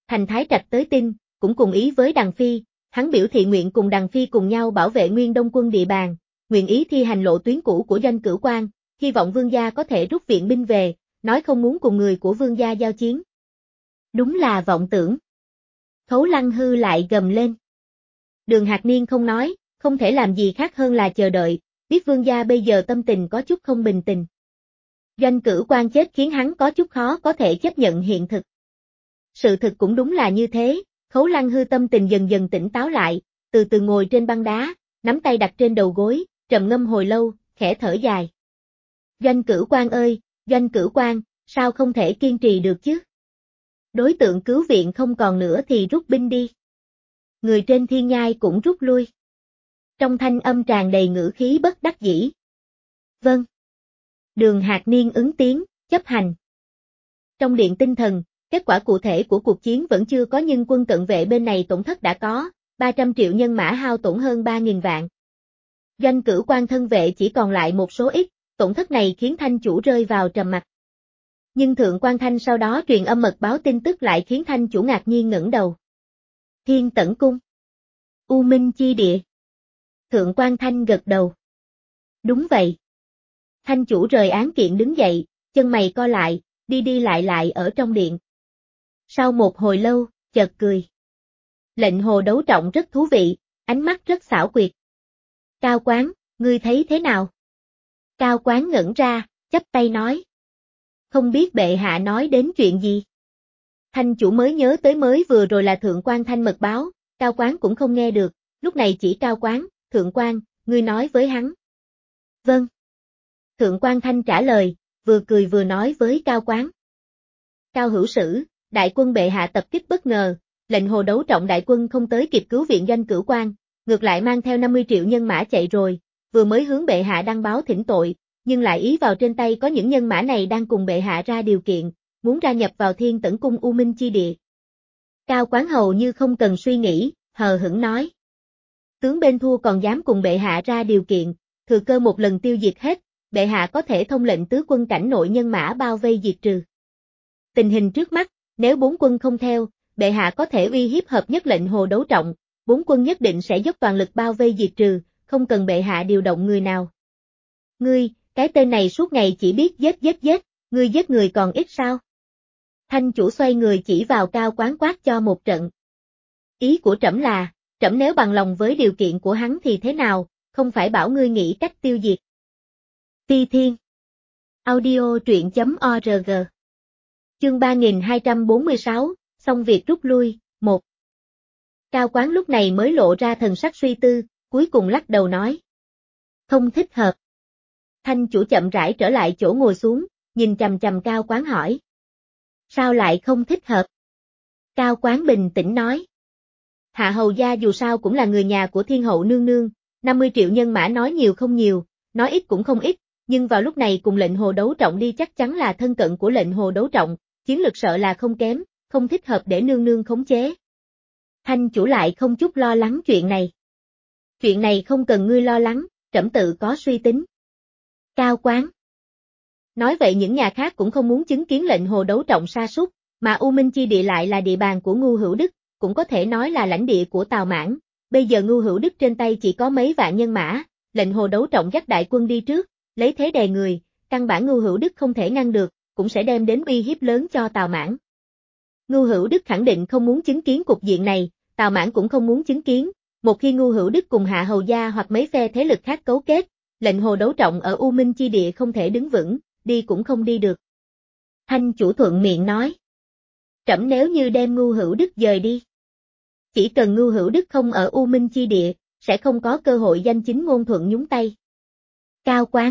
Thành Thái Trạch tới tin, cũng cùng ý với Đằng Phi, hắn biểu thị nguyện cùng Đằng Phi cùng nhau bảo vệ Nguyên Đông quân địa bàn, nguyện ý thi hành lộ tuyến cũ của Doanh Cửu Quan, hy vọng Vương gia có thể rút viện binh về, nói không muốn cùng người của Vương gia giao chiến. Đúng là vọng tưởng. Khấu Lăng Hư lại gầm lên. Đường Hạc Niên không nói, không thể làm gì khác hơn là chờ đợi, biết Vương gia bây giờ tâm tình có chút không bình tình. Doanh Cửu Quan chết khiến hắn có chút khó có thể chấp nhận hiện thực. Sự thực cũng đúng là như thế, Khấu Lăng Hư tâm tình dần dần tỉnh táo lại, từ từ ngồi trên băng đá, nắm tay đặt trên đầu gối, trầm ngâm hồi lâu, khẽ thở dài. Doanh Cửu Quan ơi, Doanh Cửu Quan, sao không thể kiên trì được chứ? Đối tượng cứu viện không còn nữa thì rút binh đi. Người trên thiên nhai cũng rút lui. Trong thanh âm tràn đầy ngữ khí bất đắc dĩ. Vâng. Đường Hạc Niên ứng tiếng, chấp hành. Trong điện tinh thần, kết quả cụ thể của cuộc chiến vẫn chưa có nhưng quân cận vệ bên này tổn thất đã có, ba trăm triệu nhân mã hao tổn hơn ba nghìn vạn. Doanh Cửu Quan thân vệ chỉ còn lại một số ít, tổn thất này khiến Thanh chủ rơi vào trầm mặc. Nhưng Thượng Quan Thanh sau đó truyền âm mật báo tin tức lại khiến Thanh chủ ngạc nhiên ngẩng đầu. Thiên Tẩn Cung. U Minh Chi Địa. Thượng Quan Thanh gật đầu. Đúng vậy. Thanh chủ rời án kiện đứng dậy, chân mày co lại, đi đi lại lại ở trong điện. Sau một hồi lâu, chợt cười. Lệnh hồ đấu trọng rất thú vị, ánh mắt rất xảo quyệt. Cao Quán, ngươi thấy thế nào? Cao Quán ngẩn ra, chắp tay nói. Không biết bệ hạ nói đến chuyện gì? Thanh chủ mới nhớ tới mới vừa rồi là Thượng Quan Thanh mật báo, Cao Quán cũng không nghe được, lúc này chỉ Cao Quán, Thượng Quan, ngươi nói với hắn. Vâng. Thượng Quan Thanh trả lời, vừa cười vừa nói với Cao Quán. Cao hữu sử, đại quân bệ hạ tập kích bất ngờ, lệnh hồ đấu trọng đại quân không tới kịp cứu viện Doanh Cửu Quan, ngược lại mang theo năm mươi triệu nhân mã chạy rồi, vừa mới hướng bệ hạ đăng báo thỉnh tội, nhưng lại ý vào trên tay có những nhân mã này đang cùng bệ hạ ra điều kiện, muốn gia nhập vào Thiên Tẩn Cung U Minh Chi Địa. Cao Quán hầu như không cần suy nghĩ, hờ hững nói. Tướng bên thua còn dám cùng bệ hạ ra điều kiện, thừa cơ một lần tiêu diệt hết, bệ hạ có thể thông lệnh tứ quân cảnh nội nhân mã bao vây diệt trừ. Tình hình trước mắt, nếu bốn quân không theo, bệ hạ có thể uy hiếp hợp nhất lệnh hồ đấu trọng, bốn quân nhất định sẽ dốc toàn lực bao vây diệt trừ, không cần bệ hạ điều động người nào. Ngươi, cái tên này suốt ngày chỉ biết giết giết giết, ngươi giết người còn ít sao? Thanh chủ xoay người chỉ vào Cao Quán quát cho một trận. Ý của trẫm là, trẫm nếu bằng lòng với điều kiện của hắn thì thế nào, không phải bảo ngươi nghĩ cách tiêu diệt. Ti Thiên. Audio truyện chấm org. Chương ba nghìn hai trăm bốn mươi sáu, xong việc rút lui, một. Cao Quán lúc này mới lộ ra thần sắc suy tư, cuối cùng lắc đầu nói. Không thích hợp. Thanh chủ chậm rãi trở lại chỗ ngồi xuống, nhìn chằm chằm Cao Quán hỏi. Sao lại không thích hợp? Cao Quán bình tĩnh nói. Hạ hầu gia dù sao cũng là người nhà của Thiên hậu nương nương, năm mươi triệu nhân mã nói nhiều không nhiều, nói ít cũng không ít, nhưng vào lúc này cùng lệnh hồ đấu trọng đi chắc chắn là thân cận của lệnh hồ đấu trọng, chiến lực sợ là không kém, không thích hợp để nương nương khống chế. Thanh chủ lại không chút lo lắng chuyện này. Chuyện này không cần ngươi lo lắng, trẫm tự có suy tính. Cao Quán. Nói vậy những nhà khác cũng không muốn chứng kiến lệnh hồ đấu trọng sa sút, mà U Minh Chi Địa lại là địa bàn của Ngu Hữu Đức, cũng có thể nói là lãnh địa của Tào Mãn. Bây giờ Ngu Hữu Đức trên tay chỉ có mấy vạn nhân mã, lệnh hồ đấu trọng dắt đại quân đi trước, lấy thế đè người, căn bản Ngu Hữu Đức không thể ngăn được, cũng sẽ đem đến uy hiếp lớn cho Tào Mãn. Ngu Hữu Đức khẳng định không muốn chứng kiến cục diện này, Tào Mãn cũng không muốn chứng kiến, một khi Ngu Hữu Đức cùng Hạ hầu gia hoặc mấy phe thế lực khác cấu kết, lệnh hồ đấu trọng ở U Minh Chi Địa không thể đứng vững, đi cũng không đi được. Thanh chủ thuận miệng nói. Trẫm nếu như đem Ngu Hữu Đức dời đi. Chỉ cần Ngu Hữu Đức không ở U Minh Chi Địa, sẽ không có cơ hội danh chính ngôn thuận nhúng tay. Cao Quán.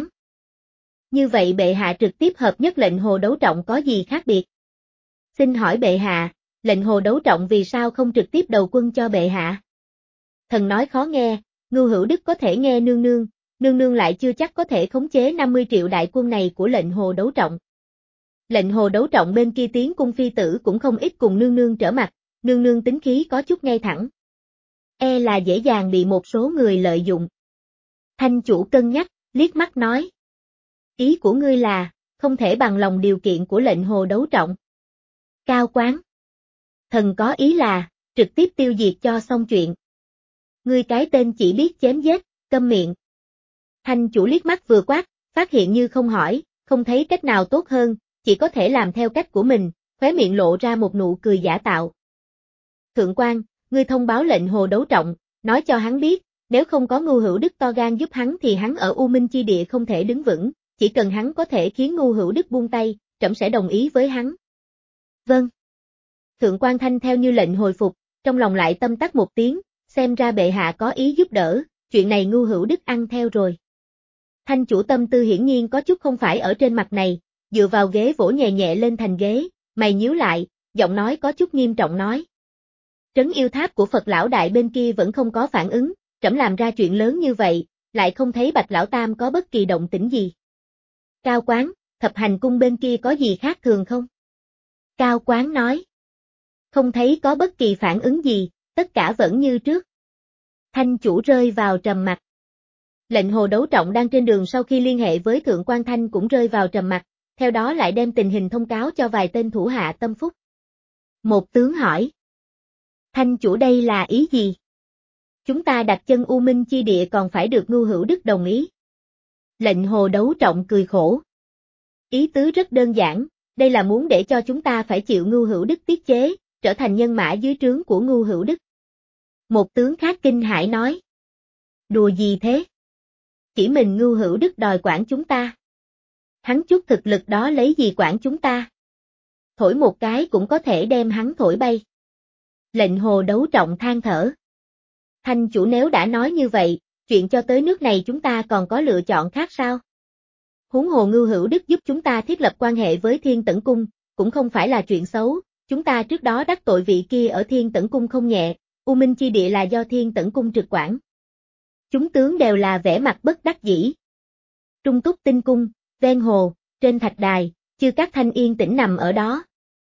Như vậy bệ hạ trực tiếp hợp nhất lệnh hồ đấu trọng có gì khác biệt? Xin hỏi bệ hạ, lệnh hồ đấu trọng vì sao không trực tiếp đầu quân cho bệ hạ? Thần nói khó nghe, Ngu Hữu Đức có thể nghe nương nương, nương nương lại chưa chắc có thể khống chế năm mươi triệu đại quân này của lệnh hồ đấu trọng. Lệnh hồ đấu trọng bên kia tiến cung phi tử cũng không ít cùng nương nương trở mặt, nương nương tính khí có chút ngay thẳng. E là dễ dàng bị một số người lợi dụng. Thanh chủ cân nhắc, liếc mắt nói. Ý của ngươi là, không thể bằng lòng điều kiện của lệnh hồ đấu trọng. Cao Quán. Thần có ý là, trực tiếp tiêu diệt cho xong chuyện. Ngươi cái tên chỉ biết chém giết, câm miệng. Thanh chủ liếc mắt vừa quát, phát hiện như không hỏi, không thấy cách nào tốt hơn, chỉ có thể làm theo cách của mình, khóe miệng lộ ra một nụ cười giả tạo. Thượng quan, ngươi thông báo lệnh Hồ Đấu Trọng, nói cho hắn biết, nếu không có Ngưu Hữu Đức to gan giúp hắn thì hắn ở U Minh Chi Địa không thể đứng vững, chỉ cần hắn có thể khiến Ngưu Hữu Đức buông tay, trẫm sẽ đồng ý với hắn. Vâng. Thượng quan Thanh theo như lệnh hồi phục, trong lòng lại tâm tắc một tiếng, xem ra bệ hạ có ý giúp đỡ, chuyện này Ngưu Hữu Đức ăn theo rồi. Thanh chủ tâm tư hiển nhiên có chút không phải ở trên mặt này, dựa vào ghế vỗ nhẹ nhẹ lên thành ghế, mày nhíu lại, giọng nói có chút nghiêm trọng nói. Trấn yêu tháp của Phật lão đại bên kia vẫn không có phản ứng, trẫm làm ra chuyện lớn như vậy, lại không thấy Bạch lão tam có bất kỳ động tĩnh gì. Cao Quán, thập hành cung bên kia có gì khác thường không? Cao Quán nói. Không thấy có bất kỳ phản ứng gì, tất cả vẫn như trước. Thanh chủ rơi vào trầm mặc. Lệnh Hồ Đấu Trọng đang trên đường sau khi liên hệ với Thượng quan Thanh cũng rơi vào trầm mặc, theo đó lại đem tình hình thông cáo cho vài tên thủ hạ tâm phúc. Một tướng hỏi. Thanh chủ đây là ý gì? Chúng ta đặt chân U Minh Chi Địa còn phải được Ngưu Hữu Đức đồng ý. Lệnh Hồ Đấu Trọng cười khổ. Ý tứ rất đơn giản, đây là muốn để cho chúng ta phải chịu Ngưu Hữu Đức tiết chế, trở thành nhân mã dưới trướng của Ngưu Hữu Đức. Một tướng khác kinh hãi nói. Đùa gì thế? Chỉ mình Ngưu Hữu Đức đòi quản chúng ta. Hắn chút thực lực đó lấy gì quản chúng ta? Thổi một cái cũng có thể đem hắn thổi bay. Lệnh Hồ Đấu Trọng than thở. Thanh chủ nếu đã nói như vậy, chuyện cho tới nước này chúng ta còn có lựa chọn khác sao? Huống hồ Ngưu Hữu Đức giúp chúng ta thiết lập quan hệ với Thiên Tẩn Cung, cũng không phải là chuyện xấu, chúng ta trước đó đắc tội vị kia ở Thiên Tẩn Cung không nhẹ, U Minh Chi Địa là do Thiên Tẩn Cung trực quản. Chúng tướng đều là vẻ mặt bất đắc dĩ. Trung Túc Tinh Cung, ven hồ, trên thạch đài, Chư Cát Thanh yên tĩnh nằm ở đó.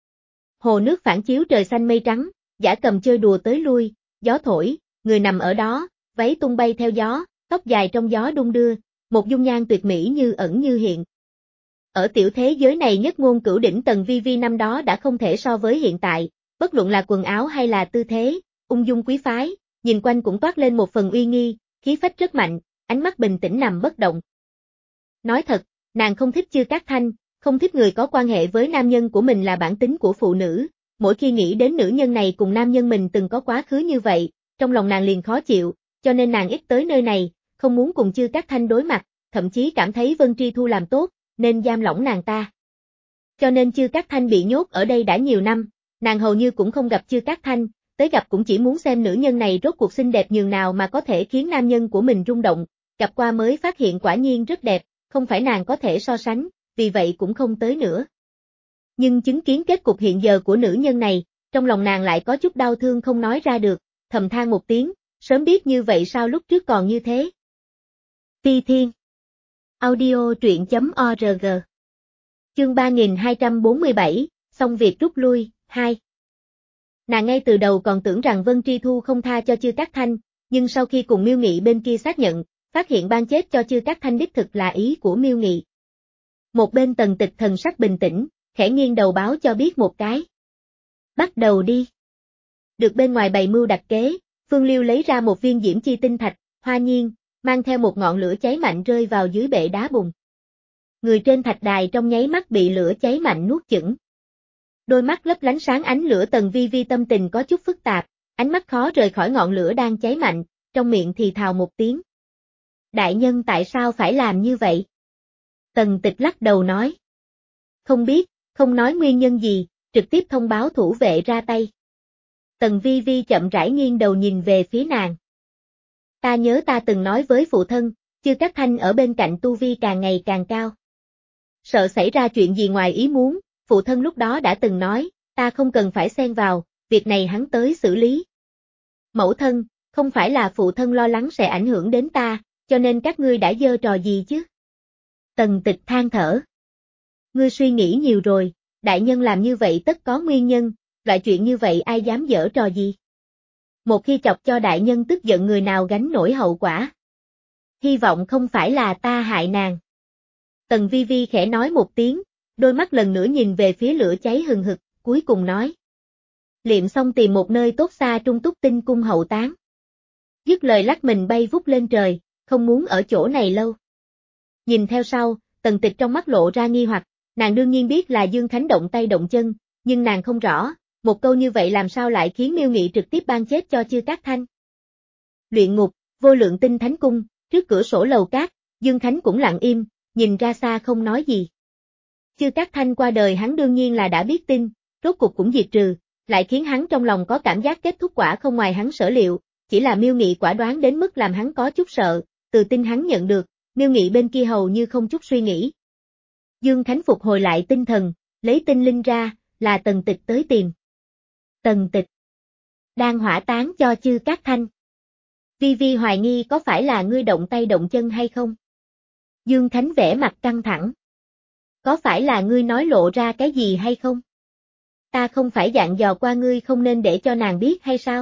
Hồ nước phản chiếu trời xanh mây trắng, Giả Cầm chơi đùa tới lui, gió thổi, người nằm ở đó, váy tung bay theo gió, tóc dài trong gió đung đưa, một dung nhan tuyệt mỹ như ẩn như hiện. Ở tiểu thế giới này nhất ngôn cửu đỉnh Tần Vi Vi năm đó đã không thể so với hiện tại, bất luận là quần áo hay là tư thế, ung dung quý phái, nhìn quanh cũng toát lên một phần uy nghi, khí phách rất mạnh, ánh mắt bình tĩnh nằm bất động. Nói thật, nàng không thích Chư Cát Thanh, không thích người có quan hệ với nam nhân của mình là bản tính của phụ nữ, mỗi khi nghĩ đến nữ nhân này cùng nam nhân mình từng có quá khứ như vậy, trong lòng nàng liền khó chịu, cho nên nàng ít tới nơi này, không muốn cùng Chư Cát Thanh đối mặt, thậm chí cảm thấy Vân Tri Thu làm tốt, nên giam lỏng nàng ta. Cho nên Chư Cát Thanh bị nhốt ở đây đã nhiều năm, nàng hầu như cũng không gặp Chư Cát Thanh, tới gặp cũng chỉ muốn xem nữ nhân này rốt cuộc xinh đẹp nhường nào mà có thể khiến nam nhân của mình rung động, gặp qua mới phát hiện quả nhiên rất đẹp, không phải nàng có thể so sánh, vì vậy cũng không tới nữa. Nhưng chứng kiến kết cục hiện giờ của nữ nhân này, trong lòng nàng lại có chút đau thương không nói ra được, thầm than một tiếng, sớm biết như vậy sao lúc trước còn như thế. Phi Thiên Audio truyện.org Chương ba nghìn hai trăm bốn mươi bảy, xong việc rút lui, hai. Nàng ngay từ đầu còn tưởng rằng Vân Tri Thu không tha cho Chư Cát Thanh, nhưng sau khi cùng Miêu Nghị bên kia xác nhận, phát hiện ban chết cho Chư Cát Thanh đích thực là ý của Miêu Nghị. Một bên Tần Tịch thần sắc bình tĩnh, khẽ nghiêng đầu báo cho biết một cái. Bắt đầu đi. Được bên ngoài bày mưu đặt kế, Phương Liêu lấy ra một viên diễm chi tinh thạch, hoa nhiên, mang theo một ngọn lửa cháy mạnh rơi vào dưới bệ đá bùn. Người trên thạch đài trong nháy mắt bị lửa cháy mạnh nuốt chửng. Đôi mắt lấp lánh sáng ánh lửa Tần Vi Vi tâm tình có chút phức tạp, ánh mắt khó rời khỏi ngọn lửa đang cháy mạnh, trong miệng thì thào một tiếng. Đại nhân tại sao phải làm như vậy? Tần Tịch lắc đầu nói. Không biết, không nói nguyên nhân gì, trực tiếp thông báo thủ vệ ra tay. Tần Vi Vi chậm rãi nghiêng đầu nhìn về phía nàng. Ta nhớ ta từng nói với phụ thân, Chư Cát Thanh ở bên cạnh tu vi càng ngày càng cao. Sợ xảy ra chuyện gì ngoài ý muốn, phụ thân lúc đó đã từng nói, ta không cần phải xen vào, việc này hắn tới xử lý. Mẫu thân, không phải là phụ thân lo lắng sẽ ảnh hưởng đến ta, cho nên các ngươi đã giơ trò gì chứ? Tần Tịch than thở. Ngươi suy nghĩ nhiều rồi, đại nhân làm như vậy tất có nguyên nhân, loại chuyện như vậy ai dám giở trò gì? Một khi chọc cho đại nhân tức giận người nào gánh nổi hậu quả? Hy vọng không phải là ta hại nàng. Tần Vi Vi khẽ nói một tiếng, đôi mắt lần nữa nhìn về phía lửa cháy hừng hực, cuối cùng nói. Liệm xong tìm một nơi tốt xa trung túc tinh cung hậu táng. Dứt lời lắc mình bay vút lên trời, không muốn ở chỗ này lâu. Nhìn theo sau, Tần Tịch trong mắt lộ ra nghi hoặc, nàng đương nhiên biết là Dương Khánh động tay động chân, nhưng nàng không rõ, một câu như vậy làm sao lại khiến Miêu Nghị trực tiếp ban chết cho Chư Cát Thanh. Luyện ngục, Vô Lượng Tinh Thánh Cung, trước cửa sổ lầu cát, Dương Khánh cũng lặng im, nhìn ra xa không nói gì. Chư Cát Thanh qua đời hắn đương nhiên là đã biết tin, rốt cuộc cũng diệt trừ, lại khiến hắn trong lòng có cảm giác kết thúc quả không ngoài hắn sở liệu, chỉ là Miêu Nghị quả đoán đến mức làm hắn có chút sợ, từ tin hắn nhận được, Miêu Nghị bên kia hầu như không chút suy nghĩ. Dương Khánh phục hồi lại tinh thần, lấy tinh linh ra, là Tần Tịch tới tìm. Tần Tịch đang hỏa táng cho Chư Cát Thanh. Vi Vi hoài nghi có phải là ngươi động tay động chân hay không? Dương Khánh vẻ mặt căng thẳng. Có phải là ngươi nói lộ ra cái gì hay không? Ta không phải dặn dò qua ngươi không nên để cho nàng biết hay sao?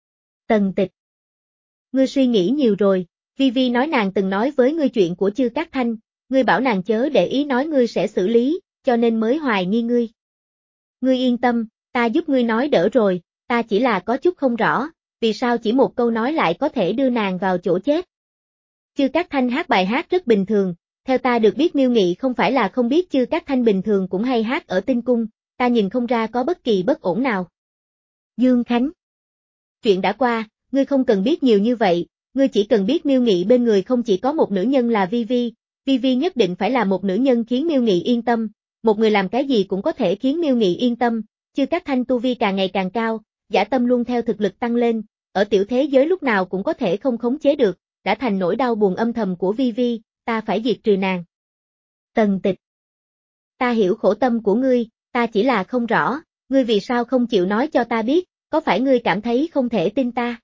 Tần Tịch. Ngươi suy nghĩ nhiều rồi, Vi Vi nói nàng từng nói với ngươi chuyện của Chư Cát Thanh, ngươi bảo nàng chớ để ý nói ngươi sẽ xử lý, cho nên mới hoài nghi ngươi. Ngươi yên tâm, ta giúp ngươi nói đỡ rồi, ta chỉ là có chút không rõ, vì sao chỉ một câu nói lại có thể đưa nàng vào chỗ chết. Chư Cát Thanh hát bài hát rất bình thường, theo ta được biết Miêu Nghị không phải là không biết Chư Cát Thanh bình thường cũng hay hát ở tinh cung, ta nhìn không ra có bất kỳ bất ổn nào. Dương Khánh. Chuyện đã qua, ngươi không cần biết nhiều như vậy, ngươi chỉ cần biết Miêu Nghị bên người không chỉ có một nữ nhân là Vi Vi, Vi Vi nhất định phải là một nữ nhân khiến Miêu Nghị yên tâm, một người làm cái gì cũng có thể khiến Miêu Nghị yên tâm, Chư Cát Thanh tu vi càng ngày càng cao, dã tâm luôn theo thực lực tăng lên, ở tiểu thế giới lúc nào cũng có thể không khống chế được, đã thành nỗi đau buồn âm thầm của Vi Vi, ta phải diệt trừ nàng. Tần Tịch. Ta hiểu khổ tâm của ngươi, ta chỉ là không rõ, ngươi vì sao không chịu nói cho ta biết, có phải ngươi cảm thấy không thể tin ta?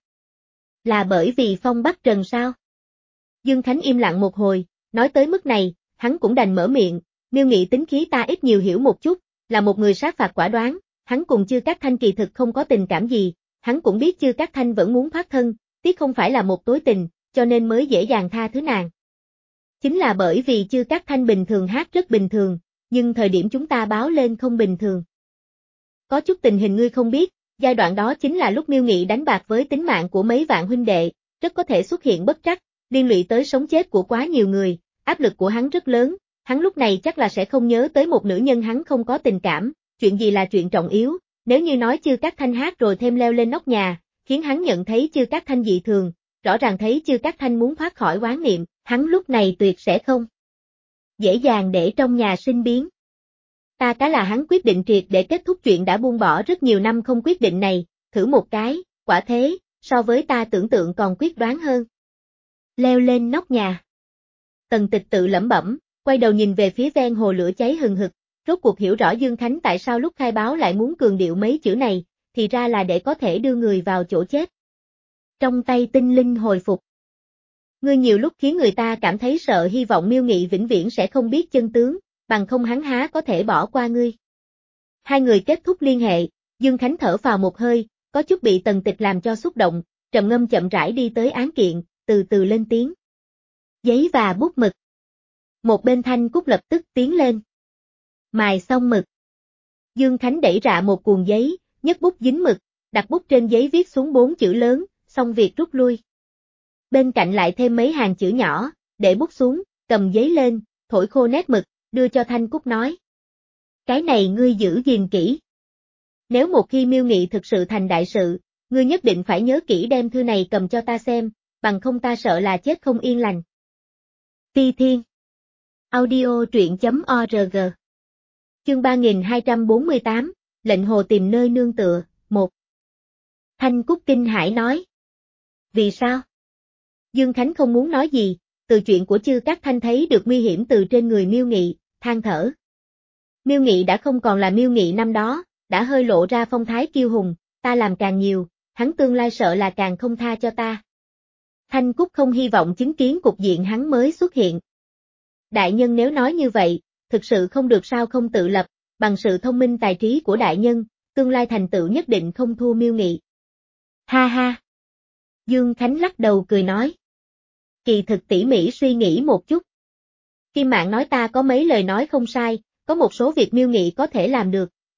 Là bởi vì phong bắt trần sao? Dương Khánh im lặng một hồi, nói tới mức này, hắn cũng đành mở miệng, Miêu Nghị tính khí ta ít nhiều hiểu một chút, là một người sát phạt quả đoán, hắn cùng Chư Cát Thanh kỳ thực không có tình cảm gì, hắn cũng biết Chư Cát Thanh vẫn muốn thoát thân, tiếc không phải là một tối tình, cho nên mới dễ dàng tha thứ nàng. Chính là bởi vì Chư Cát Thanh bình thường hát rất bình thường, nhưng thời điểm chúng ta báo lên không bình thường. Có chút tình hình ngươi không biết, giai đoạn đó chính là lúc Miêu Nghị đánh bạc với tính mạng của mấy vạn huynh đệ, rất có thể xuất hiện bất trắc, liên lụy tới sống chết của quá nhiều người, áp lực của hắn rất lớn, hắn lúc này chắc là sẽ không nhớ tới một nữ nhân hắn không có tình cảm, chuyện gì là chuyện trọng yếu, nếu như nói Chư Cát Thanh hát rồi thêm leo lên nóc nhà, khiến hắn nhận thấy Chư Cát Thanh dị thường, rõ ràng thấy Chư Cát Thanh muốn thoát khỏi oán niệm, hắn lúc này tuyệt sẽ không dễ dàng để trong nhà sinh biến. Ta cá là hắn quyết định triệt để kết thúc chuyện đã buông bỏ rất nhiều năm không quyết định này, thử một cái, quả thế, so với ta tưởng tượng còn quyết đoán hơn. Leo lên nóc nhà. Tần Tịch tự lẩm bẩm, quay đầu nhìn về phía ven hồ lửa cháy hừng hực, rốt cuộc hiểu rõ Dương Khánh tại sao lúc khai báo lại muốn cường điệu mấy chữ này, thì ra là để có thể đưa người vào chỗ chết. Trong tay tinh linh hồi phục. Ngươi nhiều lúc khiến người ta cảm thấy sợ hy vọng Miêu Nghị vĩnh viễn sẽ không biết chân tướng, bằng không hắn há có thể bỏ qua ngươi. Hai người kết thúc liên hệ, Dương Khánh thở phào một hơi, có chút bị Tần Tịch làm cho xúc động, trầm ngâm chậm rãi đi tới án kiện, từ từ lên tiếng. Giấy và bút mực. Một bên Thanh Cúc lập tức tiến lên. Mài xong mực. Dương Khánh đẩy ra một cuộn giấy, nhấc bút dính mực, đặt bút trên giấy viết xuống bốn chữ lớn, xong việc rút lui. Bên cạnh lại thêm mấy hàng chữ nhỏ, để bút xuống, cầm giấy lên, thổi khô nét mực, đưa cho Thanh Cúc nói. Cái này ngươi giữ gìn kỹ. Nếu một khi Miêu Nghị thực sự thành đại sự, ngươi nhất định phải nhớ kỹ đem thư này cầm cho ta xem, bằng không ta sợ là chết không yên lành. Ti Thiên. Audio truyện chấm org. Chương ba nghìn hai trăm bốn mươi tám, lệnh hồ tìm nơi nương tựa, một. Thanh Cúc kinh hãi nói. Vì sao? Dương Khánh không muốn nói gì, từ chuyện của Chư Cát Thanh thấy được nguy hiểm từ trên người Miêu Nghị, than thở. Miêu Nghị đã không còn là Miêu Nghị năm đó, đã hơi lộ ra phong thái kiêu hùng, ta làm càng nhiều, hắn tương lai sợ là càng không tha cho ta. Thanh Cúc không hy vọng chứng kiến cục diện hắn mới xuất hiện. Đại nhân nếu nói như vậy, thực sự không được sao không tự lập, bằng sự thông minh tài trí của đại nhân, tương lai thành tựu nhất định không thua Miêu Nghị. Ha ha! Dương Khánh lắc đầu cười nói. Kỳ thực tỉ mỉ suy nghĩ một chút. Kim Mạn nói ta có mấy lời nói không sai, có một số việc Miêu Nghị có thể làm được,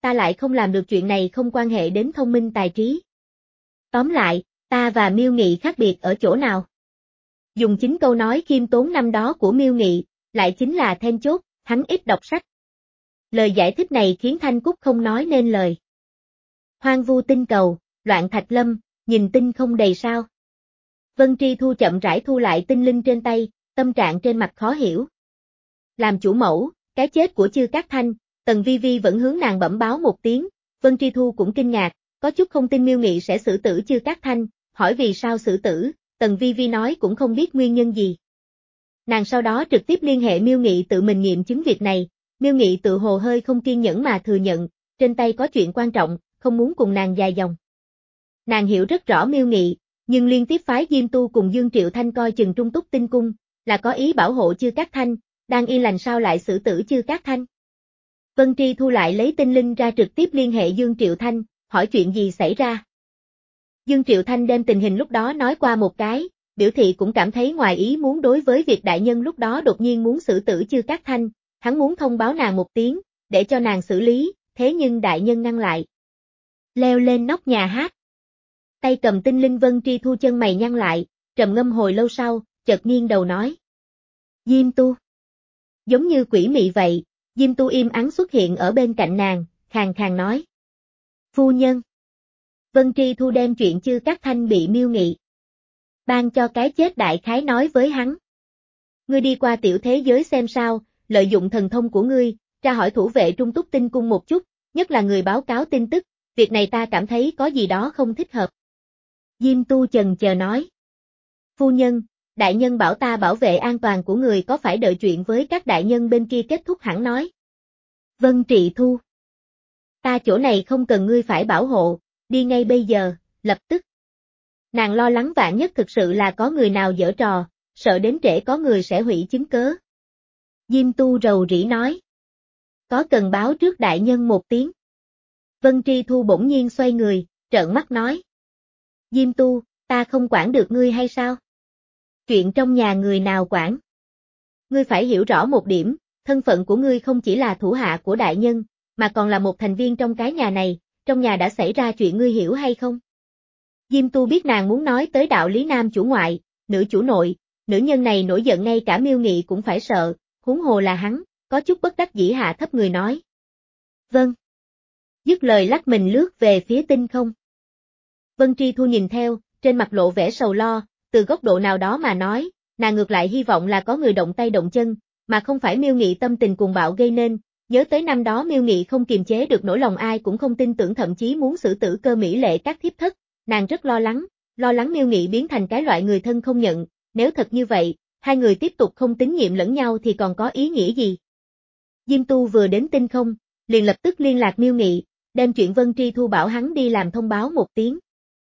ta lại không làm được chuyện này không quan hệ đến thông minh tài trí. Tóm lại, ta và Miêu Nghị khác biệt ở chỗ nào? Dùng chính câu nói khiêm tốn năm đó của Miêu Nghị, lại chính là then chốt, hắn ít đọc sách. Lời giải thích này khiến Thanh Cúc không nói nên lời. Hoang vu tinh cầu, loạn thạch lâm, nhìn tinh không đầy sao. Vân Tri Thu chậm rãi thu lại tinh linh trên tay, tâm trạng trên mặt khó hiểu. Làm chủ mẫu, cái chết của Chư Cát Thanh, Tần Vi Vi vẫn hướng nàng bẩm báo một tiếng, Vân Tri Thu cũng kinh ngạc, có chút không tin Miêu Nghị sẽ xử tử Chư Cát Thanh, hỏi vì sao xử tử, Tần Vi Vi nói cũng không biết nguyên nhân gì. Nàng sau đó trực tiếp liên hệ Miêu Nghị tự mình nghiệm chứng việc này, Miêu Nghị tự hồ hơi không kiên nhẫn mà thừa nhận, trên tay có chuyện quan trọng, không muốn cùng nàng dài dòng. Nàng hiểu rất rõ Miêu Nghị, nhưng liên tiếp phái Diêm Tu cùng Dương Triệu Thanh coi chừng Trung Túc Tinh Cung, là có ý bảo hộ Chư Cát Thanh, đang yên lành sao lại xử tử Chư Cát Thanh. Vân Tri Thu lại lấy tinh linh ra trực tiếp liên hệ Dương Triệu Thanh, hỏi chuyện gì xảy ra. Dương Triệu Thanh đem tình hình lúc đó nói qua một cái, biểu thị cũng cảm thấy ngoài ý muốn đối với việc đại nhân lúc đó đột nhiên muốn xử tử Chư Cát Thanh, hắn muốn thông báo nàng một tiếng, để cho nàng xử lý, thế nhưng đại nhân ngăn lại. Leo lên nóc nhà hát. Tay cầm tinh linh Vân Tri Thu chân mày nhăn lại, trầm ngâm hồi lâu sau, chợt nghiêng đầu nói. Diêm Tu. Giống như quỷ mị vậy, Diêm Tu im ắng xuất hiện ở bên cạnh nàng, khàn khàn nói. Phu nhân. Vân Tri Thu đem chuyện Chư Cát Thanh bị Miêu Nghị ban cho cái chết đại khái nói với hắn. Ngươi đi qua tiểu thế giới xem sao, lợi dụng thần thông của ngươi, tra hỏi thủ vệ Trung Túc Tinh Cung một chút, nhất là người báo cáo tin tức, việc này ta cảm thấy có gì đó không thích hợp. Diêm Tu chần chờ nói. Phu nhân, đại nhân bảo ta bảo vệ an toàn của người có phải đợi chuyện với các đại nhân bên kia kết thúc hẳn nói. Vân Trị Thu. Ta chỗ này không cần ngươi phải bảo hộ, đi ngay bây giờ, lập tức. Nàng lo lắng vạn nhất thực sự là có người nào giở trò, sợ đến trễ có người sẽ hủy chứng cớ. Diêm Tu rầu rĩ nói. Có cần báo trước đại nhân một tiếng. Vân Tri Thu bỗng nhiên xoay người, trợn mắt nói. Diêm Tu, ta không quản được ngươi hay sao? Chuyện trong nhà người nào quản? Ngươi phải hiểu rõ một điểm, thân phận của ngươi không chỉ là thủ hạ của đại nhân, mà còn là một thành viên trong cái nhà này, trong nhà đã xảy ra chuyện ngươi hiểu hay không? Diêm Tu biết nàng muốn nói tới đạo lý nam chủ ngoại, nữ chủ nội, nữ nhân này nổi giận ngay cả Miêu Nghị cũng phải sợ, huống hồ là hắn, có chút bất đắc dĩ hạ thấp người nói. Vâng. Dứt lời lắc mình lướt về phía tinh không. Vân Tri Thu nhìn theo, trên mặt lộ vẻ sầu lo, từ góc độ nào đó mà nói, nàng ngược lại hy vọng là có người động tay động chân, mà không phải Miêu Nghị tâm tình cuồng bạo gây nên, nhớ tới năm đó Miêu Nghị không kiềm chế được nỗi lòng ai cũng không tin tưởng thậm chí muốn xử tử Cơ Mỹ Lệ các thiếp thất, nàng rất lo lắng, lo lắng Miêu Nghị biến thành cái loại người thân không nhận, nếu thật như vậy, hai người tiếp tục không tín nhiệm lẫn nhau thì còn có ý nghĩa gì. Diêm Tu vừa đến tinh không, liền lập tức liên lạc Miêu Nghị, đem chuyện Vân Tri Thu bảo hắn đi làm thông báo một tiếng.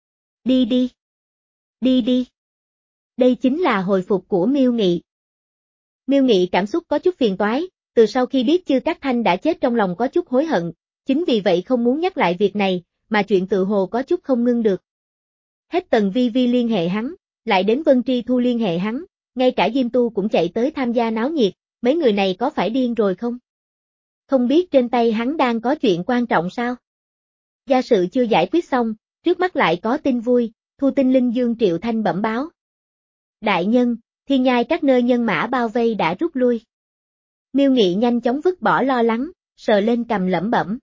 Đi đi. Đi đi. Đây chính là hồi phục của Miêu Nghị. Miêu Nghị cảm xúc có chút phiền toái, từ sau khi biết Chư Cát Thanh đã chết trong lòng có chút hối hận, chính vì vậy không muốn nhắc lại việc này, mà chuyện tự hồ có chút không ngưng được. Hết Tần Vi Vi liên hệ hắn, lại đến Vân Tri Thu liên hệ hắn, ngay cả Diêm Tu cũng chạy tới tham gia náo nhiệt, mấy người này có phải điên rồi không? Không biết trên tay hắn đang có chuyện quan trọng sao? Gia sự chưa giải quyết xong, trước mắt lại có tin vui, Thu Tinh Linh Dương Triệu Thanh bẩm báo. Đại nhân, thiên nhai các nơi nhân mã bao vây đã rút lui. Miêu Nghị nhanh chóng vứt bỏ lo lắng, sờ lên cằm lẩm bẩm.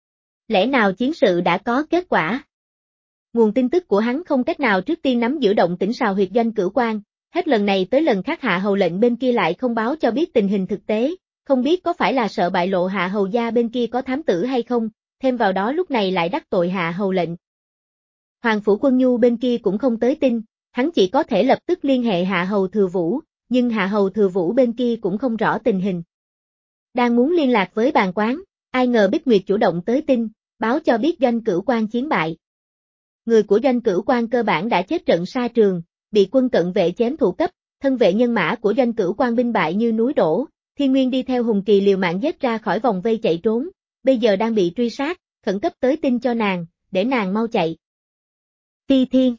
Lẽ nào chiến sự đã có kết quả? Nguồn tin tức của hắn không cách nào trước tiên nắm giữ động tĩnh sào huyệt doanh Cửu Quan, hết lần này tới lần khác Hạ Hầu lệnh bên kia lại không báo cho biết tình hình thực tế, không biết có phải là sợ bại lộ Hạ Hầu gia bên kia có thám tử hay không, thêm vào đó lúc này lại đắc tội Hạ Hầu lệnh. Hoàng phủ Quân Nhu bên kia cũng không tới tin, hắn chỉ có thể lập tức liên hệ Hạ Hầu Thừa Vũ, nhưng Hạ Hầu Thừa Vũ bên kia cũng không rõ tình hình. Đang muốn liên lạc với bàn quán, ai ngờ Bích Nguyệt chủ động tới tin, báo cho biết doanh Cửu Quan chiến bại. Người của doanh Cửu Quan cơ bản đã chết trận sa trường, bị quân cận vệ chém thủ cấp, thân vệ nhân mã của doanh Cửu Quan binh bại như núi đổ, Thiên Nguyên đi theo Hùng Kỳ liều mạng giết ra khỏi vòng vây chạy trốn, bây giờ đang bị truy sát, khẩn cấp tới tin cho nàng, để nàng mau chạy. Ti Thiên.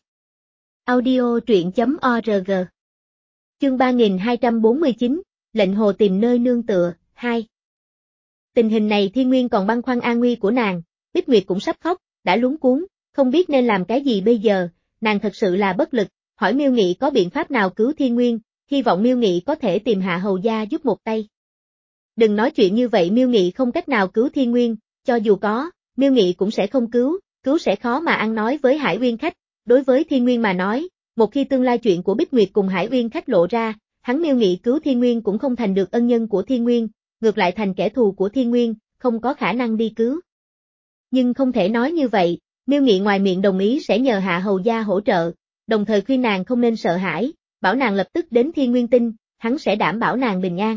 Audio truyện chấm org. Chương ba nghìn hai trăm bốn mươi chín, lệnh hồ tìm nơi nương tựa, hai. Tình hình này Thiên Nguyên còn băn khoăn an nguy của nàng, Bích Nguyệt cũng sắp khóc, đã luống cuống, không biết nên làm cái gì bây giờ, nàng thật sự là bất lực, hỏi Miêu Nghị có biện pháp nào cứu Thiên Nguyên, hy vọng Miêu Nghị có thể tìm Hạ Hầu gia giúp một tay. Đừng nói chuyện như vậy, Miêu Nghị không cách nào cứu Thiên Nguyên, cho dù có, Miêu Nghị cũng sẽ không cứu, cứu sẽ khó mà ăn nói với Hải Uyên khách, đối với Thiên Nguyên mà nói, một khi tương lai chuyện của Bích Nguyệt cùng Hải Uyên khách lộ ra, hắn Miêu Nghị cứu Thiên Nguyên cũng không thành được ân nhân của Thiên Nguyên, ngược lại thành kẻ thù của Thiên Nguyên, không có khả năng đi cứu. Nhưng không thể nói như vậy, Miêu Nghị ngoài miệng đồng ý sẽ nhờ Hạ Hầu gia hỗ trợ, đồng thời khuyên nàng không nên sợ hãi, bảo nàng lập tức đến Thiên Nguyên Tinh, hắn sẽ đảm bảo nàng bình an.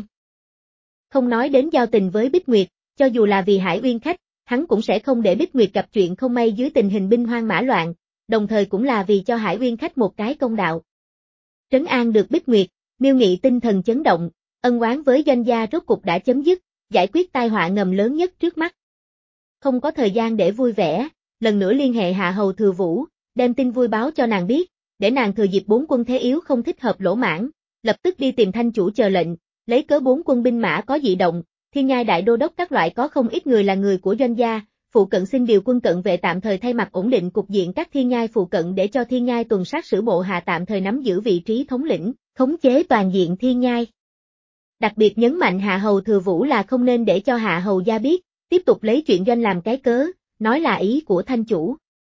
Không nói đến giao tình với Bích Nguyệt, cho dù là vì Hải Uyên khách, hắn cũng sẽ không để Bích Nguyệt gặp chuyện không may dưới tình hình binh hoang mã loạn, đồng thời cũng là vì cho Hải Uyên khách một cái công đạo. Trấn an được Bích Nguyệt, Miêu Nghị tinh thần chấn động, ân oán với Doanh gia rốt cục đã chấm dứt, giải quyết tai họa ngầm lớn nhất trước mắt. Không có thời gian để vui vẻ, lần nữa liên hệ Hạ Hầu Thừa Vũ, đem tin vui báo cho nàng biết, để nàng thừa dịp bốn quân thế yếu không thích hợp lỗ mãn, lập tức đi tìm Thanh chủ chờ lệnh, lấy cớ bốn quân binh mã có dị động, Thiên Nhai đại đô đốc các loại có không ít người là người của Doanh gia, phụ cận xin điều quân cận vệ tạm thời thay mặt ổn định cục diện các Thiên Nhai phụ cận để cho Thiên Nhai tuần sát sử bộ hạ tạm thời nắm giữ vị trí thống lĩnh, khống chế toàn diện Thiên Nhai. Đặc biệt nhấn mạnh Hạ Hầu Thừa Vũ là không nên để cho Hạ Hầu gia biết, tiếp tục lấy chuyện Doanh làm cái cớ, nói là ý của Thanh chủ.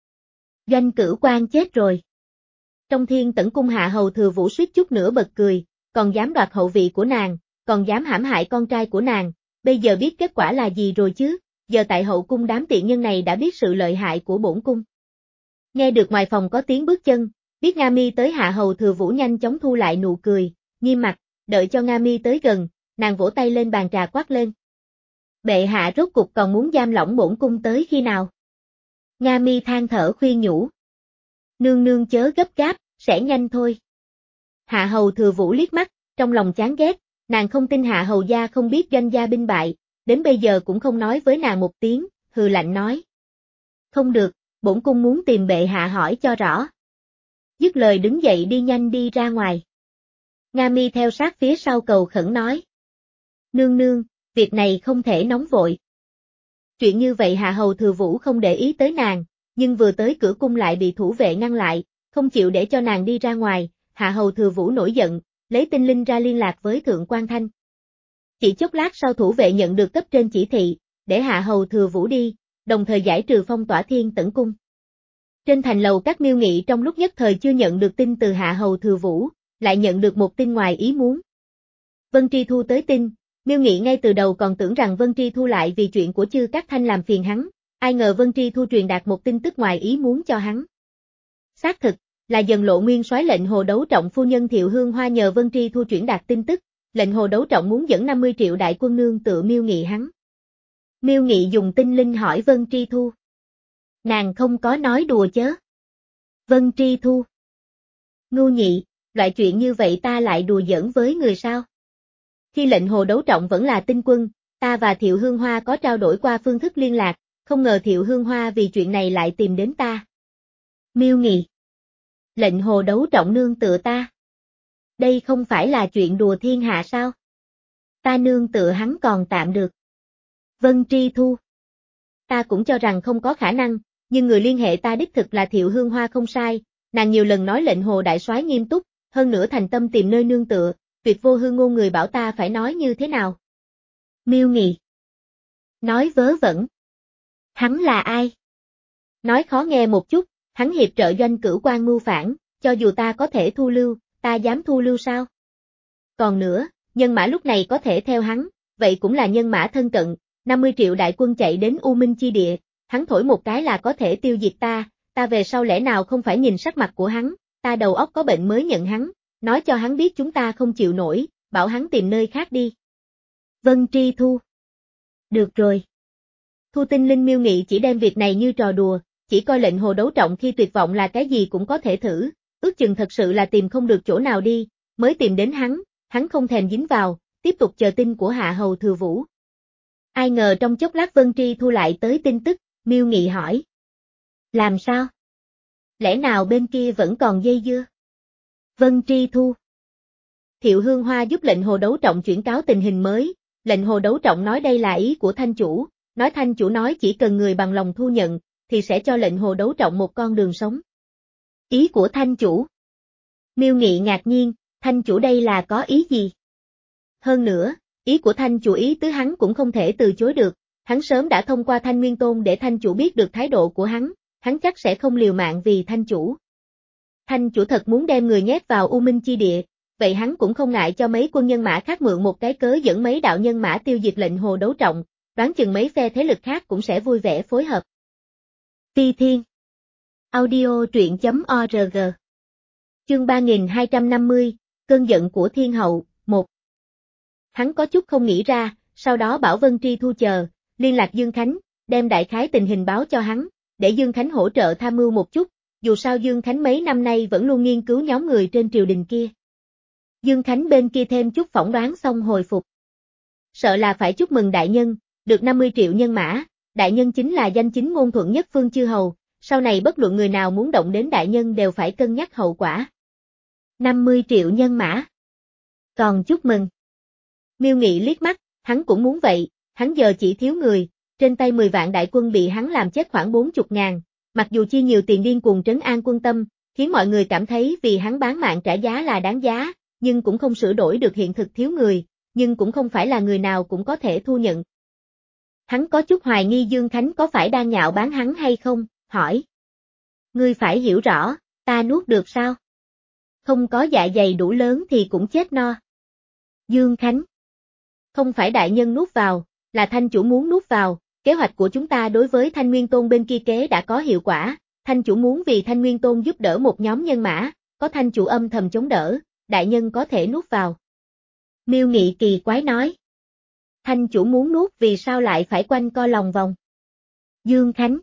Doanh Cửu Quan chết rồi. Trong Thiên Tẩn cung Hạ Hầu Thừa Vũ suýt chút nữa bật cười, còn dám đoạt hậu vị của nàng, còn dám hãm hại con trai của nàng, bây giờ biết kết quả là gì rồi chứ, giờ tại hậu cung đám tiện nhân này đã biết sự lợi hại của bổn cung. Nghe được ngoài phòng có tiếng bước chân, biết Nga Mi tới, Hạ Hầu Thừa Vũ nhanh chóng thu lại nụ cười, nghiêm mặt, đợi cho Nga Mi tới gần, nàng vỗ tay lên bàn trà quát lên. Bệ hạ rốt cục còn muốn giam lỏng bổn cung tới khi nào? Nga Mi than thở khuyên nhủ. Nương nương chớ gấp gáp, sẽ nhanh thôi. Hạ Hầu Thừa Vũ liếc mắt, trong lòng chán ghét, nàng không tin Hạ Hầu gia không biết Doanh gia binh bại, đến bây giờ cũng không nói với nàng một tiếng, hừ lạnh nói. Không được, bổn cung muốn tìm bệ hạ hỏi cho rõ. Dứt lời đứng dậy đi nhanh đi ra ngoài. Nga Mi theo sát phía sau cầu khẩn nói. Nương nương, việc này không thể nóng vội. Chuyện như vậy Hạ Hầu Thừa Vũ không để ý tới nàng, nhưng vừa tới cửa cung lại bị thủ vệ ngăn lại, không chịu để cho nàng đi ra ngoài, Hạ Hầu Thừa Vũ nổi giận, lấy tinh linh ra liên lạc với Thượng Quan Thanh. Chỉ chốc lát sau thủ vệ nhận được cấp trên chỉ thị, để Hạ Hầu Thừa Vũ đi, đồng thời giải trừ phong tỏa Thiên Tẩn cung. Trên thành lầu các Miêu Nghị trong lúc nhất thời chưa nhận được tin từ Hạ Hầu Thừa Vũ, lại nhận được một tin ngoài ý muốn. Vân Tri Thu tới tin, Miêu Nghị ngay từ đầu còn tưởng rằng Vân Tri Thu lại vì chuyện của Chư Cát Thanh làm phiền hắn, ai ngờ Vân Tri Thu truyền đạt một tin tức ngoài ý muốn cho hắn. Xác thực, là Dần Lộ Nguyên soái lệnh Hồ Đấu Trọng phu nhân Thiệu Hương Hoa nhờ Vân Tri Thu chuyển đạt tin tức, lệnh Hồ Đấu Trọng muốn dẫn năm mươi triệu đại quân nương tựa Miêu Nghị hắn. Miêu Nghị dùng tinh linh hỏi Vân Tri Thu. Nàng không có nói đùa chớ. Vân Tri Thu. Ngu nhị, loại chuyện như vậy ta lại đùa giỡn với người sao? Khi lệnh Hồ Đấu Trọng vẫn là tinh quân, ta và Thiệu Hương Hoa có trao đổi qua phương thức liên lạc, không ngờ Thiệu Hương Hoa vì chuyện này lại tìm đến ta. Miêu Nghị. Lệnh Hồ Đấu Trọng nương tựa ta. Đây không phải là chuyện đùa thiên hạ sao? Ta nương tựa hắn còn tạm được. Vân Tri Thu. Ta cũng cho rằng không có khả năng, nhưng người liên hệ ta đích thực là Thiệu Hương Hoa không sai, nàng nhiều lần nói lệnh Hồ đại soái nghiêm túc, hơn nữa thành tâm tìm nơi nương tựa, tuyệt vô hư ngôn, người bảo ta phải nói như thế nào? Miêu Nghị. Nói vớ vẩn. Hắn là ai? Nói khó nghe một chút, hắn hiệp trợ Doanh Cửu Quan mưu phản, cho dù ta có thể thu lưu, ta dám thu lưu sao? Còn nữa, nhân mã lúc này có thể theo hắn, vậy cũng là nhân mã thân cận, năm mươi triệu đại quân chạy đến U Minh chi địa, hắn thổi một cái là có thể tiêu diệt ta, ta về sau lẽ nào không phải nhìn sắc mặt của hắn, ta đầu óc có bệnh mới nhận hắn, nói cho hắn biết chúng ta không chịu nổi, bảo hắn tìm nơi khác đi. Vân Tri Thu. Được rồi. Thu tinh linh Miêu Nghị chỉ đem việc này như trò đùa, chỉ coi lệnh Hồ Đấu Trọng khi tuyệt vọng là cái gì cũng có thể thử, ước chừng thật sự là tìm không được chỗ nào đi, mới tìm đến hắn, hắn không thèm dính vào, tiếp tục chờ tin của Hạ Hầu Thừa Vũ. Ai ngờ trong chốc lát Vân Tri Thu lại tới tin tức, Miêu Nghị hỏi. Làm sao? Lẽ nào bên kia vẫn còn dây dưa? Vân Tri Thu. Thiệu Hương Hoa giúp lệnh Hồ Đấu Trọng chuyển cáo tình hình mới, lệnh Hồ Đấu Trọng nói đây là ý của Thanh chủ, nói thanh chủ nói chỉ cần người bằng lòng thu nhận, thì sẽ cho lệnh hồ đấu trọng một con đường sống. Ý của thanh chủ. Miêu Nghị ngạc nhiên, thanh chủ đây là có ý gì? Hơn nữa, ý của thanh chủ ý tứ hắn cũng không thể từ chối được, hắn sớm đã thông qua Thanh Nguyên Tôn để thanh chủ biết được thái độ của hắn, hắn chắc sẽ không liều mạng vì thanh chủ. Thanh chủ thật muốn đem người nhét vào U Minh Chi Địa, vậy hắn cũng không ngại cho mấy quân nhân mã khác mượn một cái cớ dẫn mấy đạo nhân mã tiêu diệt lệnh hồ đấu trọng, đoán chừng mấy phe thế lực khác cũng sẽ vui vẻ phối hợp. Phi Thiên Audio truyện chấm org Chương ba nghìn hai trăm năm mươi, Cơn giận của Thiên Hậu, một. Hắn có chút không nghĩ ra, sau đó bảo Vân Tri Thu chờ, liên lạc Dương Khánh, đem đại khái tình hình báo cho hắn, để Dương Khánh hỗ trợ tham mưu một chút, dù sao Dương Khánh mấy năm nay vẫn luôn nghiên cứu nhóm người trên triều đình kia. Dương Khánh bên kia thêm chút phỏng đoán xong hồi phục. Sợ là phải chúc mừng đại nhân, được năm mươi triệu nhân mã, đại nhân chính là danh chính ngôn thuận nhất phương chư hầu, sau này bất luận người nào muốn động đến đại nhân đều phải cân nhắc hậu quả. năm mươi triệu nhân mã. Còn chúc mừng. Miêu Nghị liếc mắt, hắn cũng muốn vậy, hắn giờ chỉ thiếu người, trên tay mười vạn đại quân bị hắn làm chết khoảng bốn mươi ngàn, mặc dù chi nhiều tiền điên cuồng trấn an quân tâm, khiến mọi người cảm thấy vì hắn bán mạng trả giá là đáng giá, nhưng cũng không sửa đổi được hiện thực thiếu người, nhưng cũng không phải là người nào cũng có thể thu nhận. Hắn có chút hoài nghi Dương Khánh có phải đang nhạo báng hắn hay không, hỏi. Ngươi phải hiểu rõ, ta nuốt được sao? Không có dạ dày đủ lớn thì cũng chết no. Dương Khánh. Không phải đại nhân nuốt vào, là thanh chủ muốn nuốt vào, kế hoạch của chúng ta đối với Thanh Nguyên Tôn bên kia kế đã có hiệu quả, thanh chủ muốn vì Thanh Nguyên Tôn giúp đỡ một nhóm nhân mã, có thanh chủ âm thầm chống đỡ, đại nhân có thể nuốt vào. Miêu Nghị kỳ quái nói. Thanh chủ muốn nuốt vì sao lại phải quanh co lòng vòng? Dương Khánh.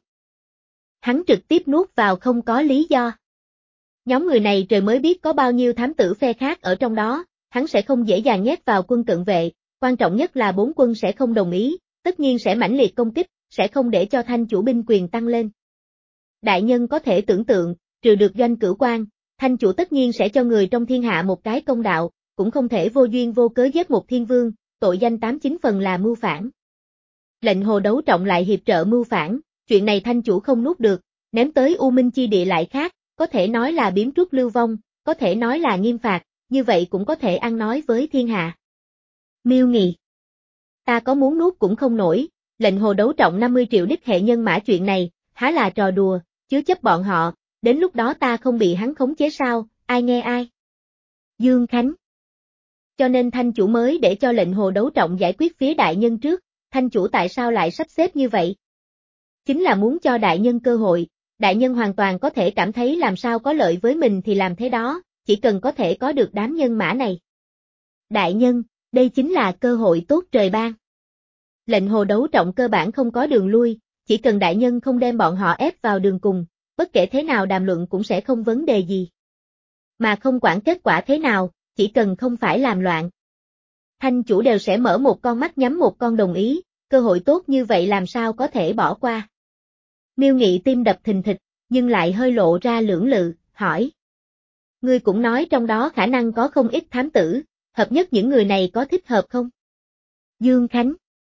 Hắn trực tiếp nuốt vào không có lý do. Nhóm người này trời mới biết có bao nhiêu thám tử phe khác ở trong đó, hắn sẽ không dễ dàng nhét vào quân cận vệ, quan trọng nhất là bốn quân sẽ không đồng ý, tất nhiên sẽ mãnh liệt công kích, sẽ không để cho thanh chủ binh quyền tăng lên. Đại nhân có thể tưởng tượng, trừ được Doanh Cửu Quan, thanh chủ tất nhiên sẽ cho người trong thiên hạ một cái công đạo, cũng không thể vô duyên vô cớ giết một thiên vương, tội danh tám chín phần là mưu phản. Lệnh hồ đấu trọng lại hiệp trợ mưu phản, chuyện này thanh chủ không nuốt được, ném tới U Minh Chi Địa lại khác, có thể nói là biếm truất lưu vong, có thể nói là nghiêm phạt, như vậy cũng có thể ăn nói với thiên hạ. Miêu Nghị. Ta có muốn nuốt cũng không nổi, lệnh hồ đấu trọng năm mươi triệu đích hệ nhân mã chuyện này, há là trò đùa, chứa chấp bọn họ, đến lúc đó ta không bị hắn khống chế sao, ai nghe ai. Dương Khánh. Cho nên thanh chủ mới để cho lệnh hồ đấu trọng giải quyết phía đại nhân trước, thanh chủ tại sao lại sắp xếp như vậy? Chính là muốn cho đại nhân cơ hội, đại nhân hoàn toàn có thể cảm thấy làm sao có lợi với mình thì làm thế đó, chỉ cần có thể có được đám nhân mã này. Đại nhân, đây chính là cơ hội tốt trời ban. Lệnh hồ đấu trọng cơ bản không có đường lui, chỉ cần đại nhân không đem bọn họ ép vào đường cùng, bất kể thế nào đàm luận cũng sẽ không vấn đề gì. Mà không quản kết quả thế nào, chỉ cần không phải làm loạn. Thanh chủ đều sẽ mở một con mắt nhắm một con đồng ý, cơ hội tốt như vậy làm sao có thể bỏ qua. Miêu Nghị tim đập thình thịch, nhưng lại hơi lộ ra lưỡng lự, hỏi. Ngươi cũng nói trong đó khả năng có không ít thám tử, hợp nhất những người này có thích hợp không? Dương Khánh.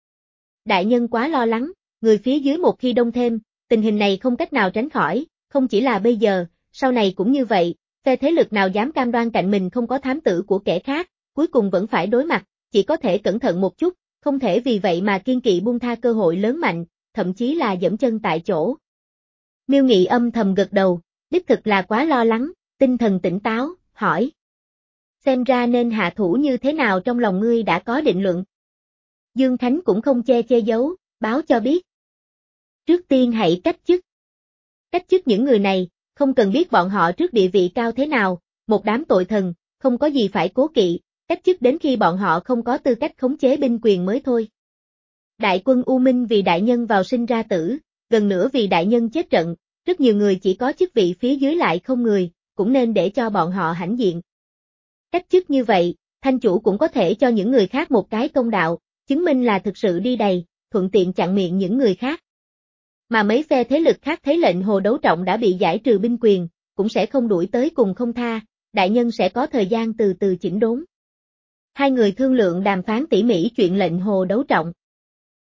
Đại nhân quá lo lắng, người phía dưới một khi đông thêm, tình hình này không cách nào tránh khỏi, không chỉ là bây giờ, sau này cũng như vậy, phe thế lực nào dám cam đoan cạnh mình không có thám tử của kẻ khác, cuối cùng vẫn phải đối mặt, chỉ có thể cẩn thận một chút, không thể vì vậy mà kiên kỵ buông tha cơ hội lớn mạnh, thậm chí là dẫm chân tại chỗ. Miêu Nghị âm thầm gật đầu, đích thực là quá lo lắng, tinh thần tỉnh táo, hỏi. Xem ra nên hạ thủ như thế nào trong lòng ngươi đã có định luận. Dương Khánh cũng không che che giấu, báo cho biết. Trước tiên hãy cách chức. Cách chức những người này, không cần biết bọn họ trước địa vị cao thế nào, một đám tội thần, không có gì phải cố kỵ, cách chức đến khi bọn họ không có tư cách khống chế binh quyền mới thôi. Đại quân U Minh vì đại nhân vào sinh ra tử, gần nữa vì đại nhân chết trận, rất nhiều người chỉ có chức vị phía dưới lại không người, cũng nên để cho bọn họ hãnh diện. Cách chức như vậy, thanh chủ cũng có thể cho những người khác một cái công đạo, chứng minh là thực sự đi đầy, thuận tiện chặn miệng những người khác. Mà mấy phe thế lực khác thấy lệnh hồ đấu trọng đã bị giải trừ binh quyền, cũng sẽ không đuổi tới cùng không tha, đại nhân sẽ có thời gian từ từ chỉnh đốn. Hai người thương lượng đàm phán tỉ mỉ chuyện lệnh hồ đấu trọng.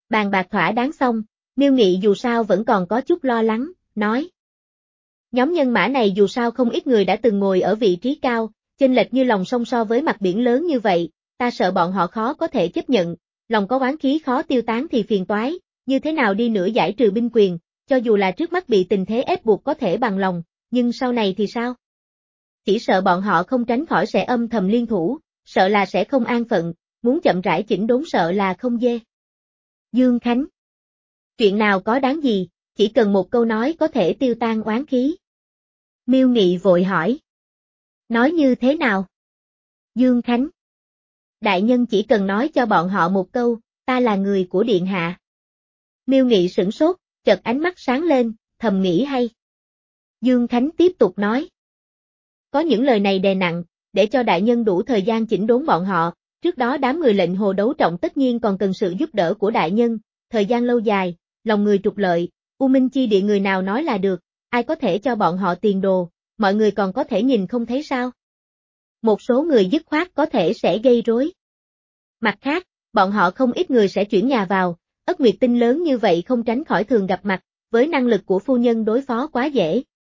Bàn bạc thỏa đáng xong, Miêu Nghị dù sao vẫn còn có chút lo lắng, nói. Nhóm nhân mã này dù sao không ít người đã từng ngồi ở vị trí cao, chênh lệch như lòng sông so với mặt biển lớn như vậy, ta sợ bọn họ khó có thể chấp nhận, lòng có oán khí khó tiêu tán thì phiền toái, như thế nào đi nữa giải trừ binh quyền, cho dù là trước mắt bị tình thế ép buộc có thể bằng lòng, nhưng sau này thì sao? Chỉ sợ bọn họ không tránh khỏi sẽ âm thầm liên thủ, sợ là sẽ không an phận, muốn chậm rãi chỉnh đốn sợ là không dê. Dương Khánh. Chuyện nào có đáng gì, chỉ cần một câu nói có thể tiêu tan oán khí. Miêu Nghị vội hỏi. Nói như thế nào? Dương Khánh. Đại nhân chỉ cần nói cho bọn họ một câu, ta là người của điện hạ. Miêu Nghị sửng sốt, chợt ánh mắt sáng lên, thầm nghĩ hay. Dương Khánh tiếp tục nói. Có những lời này đè nặng, để cho đại nhân đủ thời gian chỉnh đốn bọn họ, trước đó đám người lệnh hồ đấu trọng tất nhiên còn cần sự giúp đỡ của đại nhân, thời gian lâu dài, lòng người trục lợi, U Minh Chi Địa người nào nói là được, ai có thể cho bọn họ tiền đồ, mọi người còn có thể nhìn không thấy sao? Một số người dứt khoát có thể sẽ gây rối. Mặt khác, bọn họ không ít người sẽ chuyển nhà vào, Ất Nguyệt Tinh lớn như vậy không tránh khỏi thường gặp mặt, với năng lực của phu nhân đối phó quá dễ,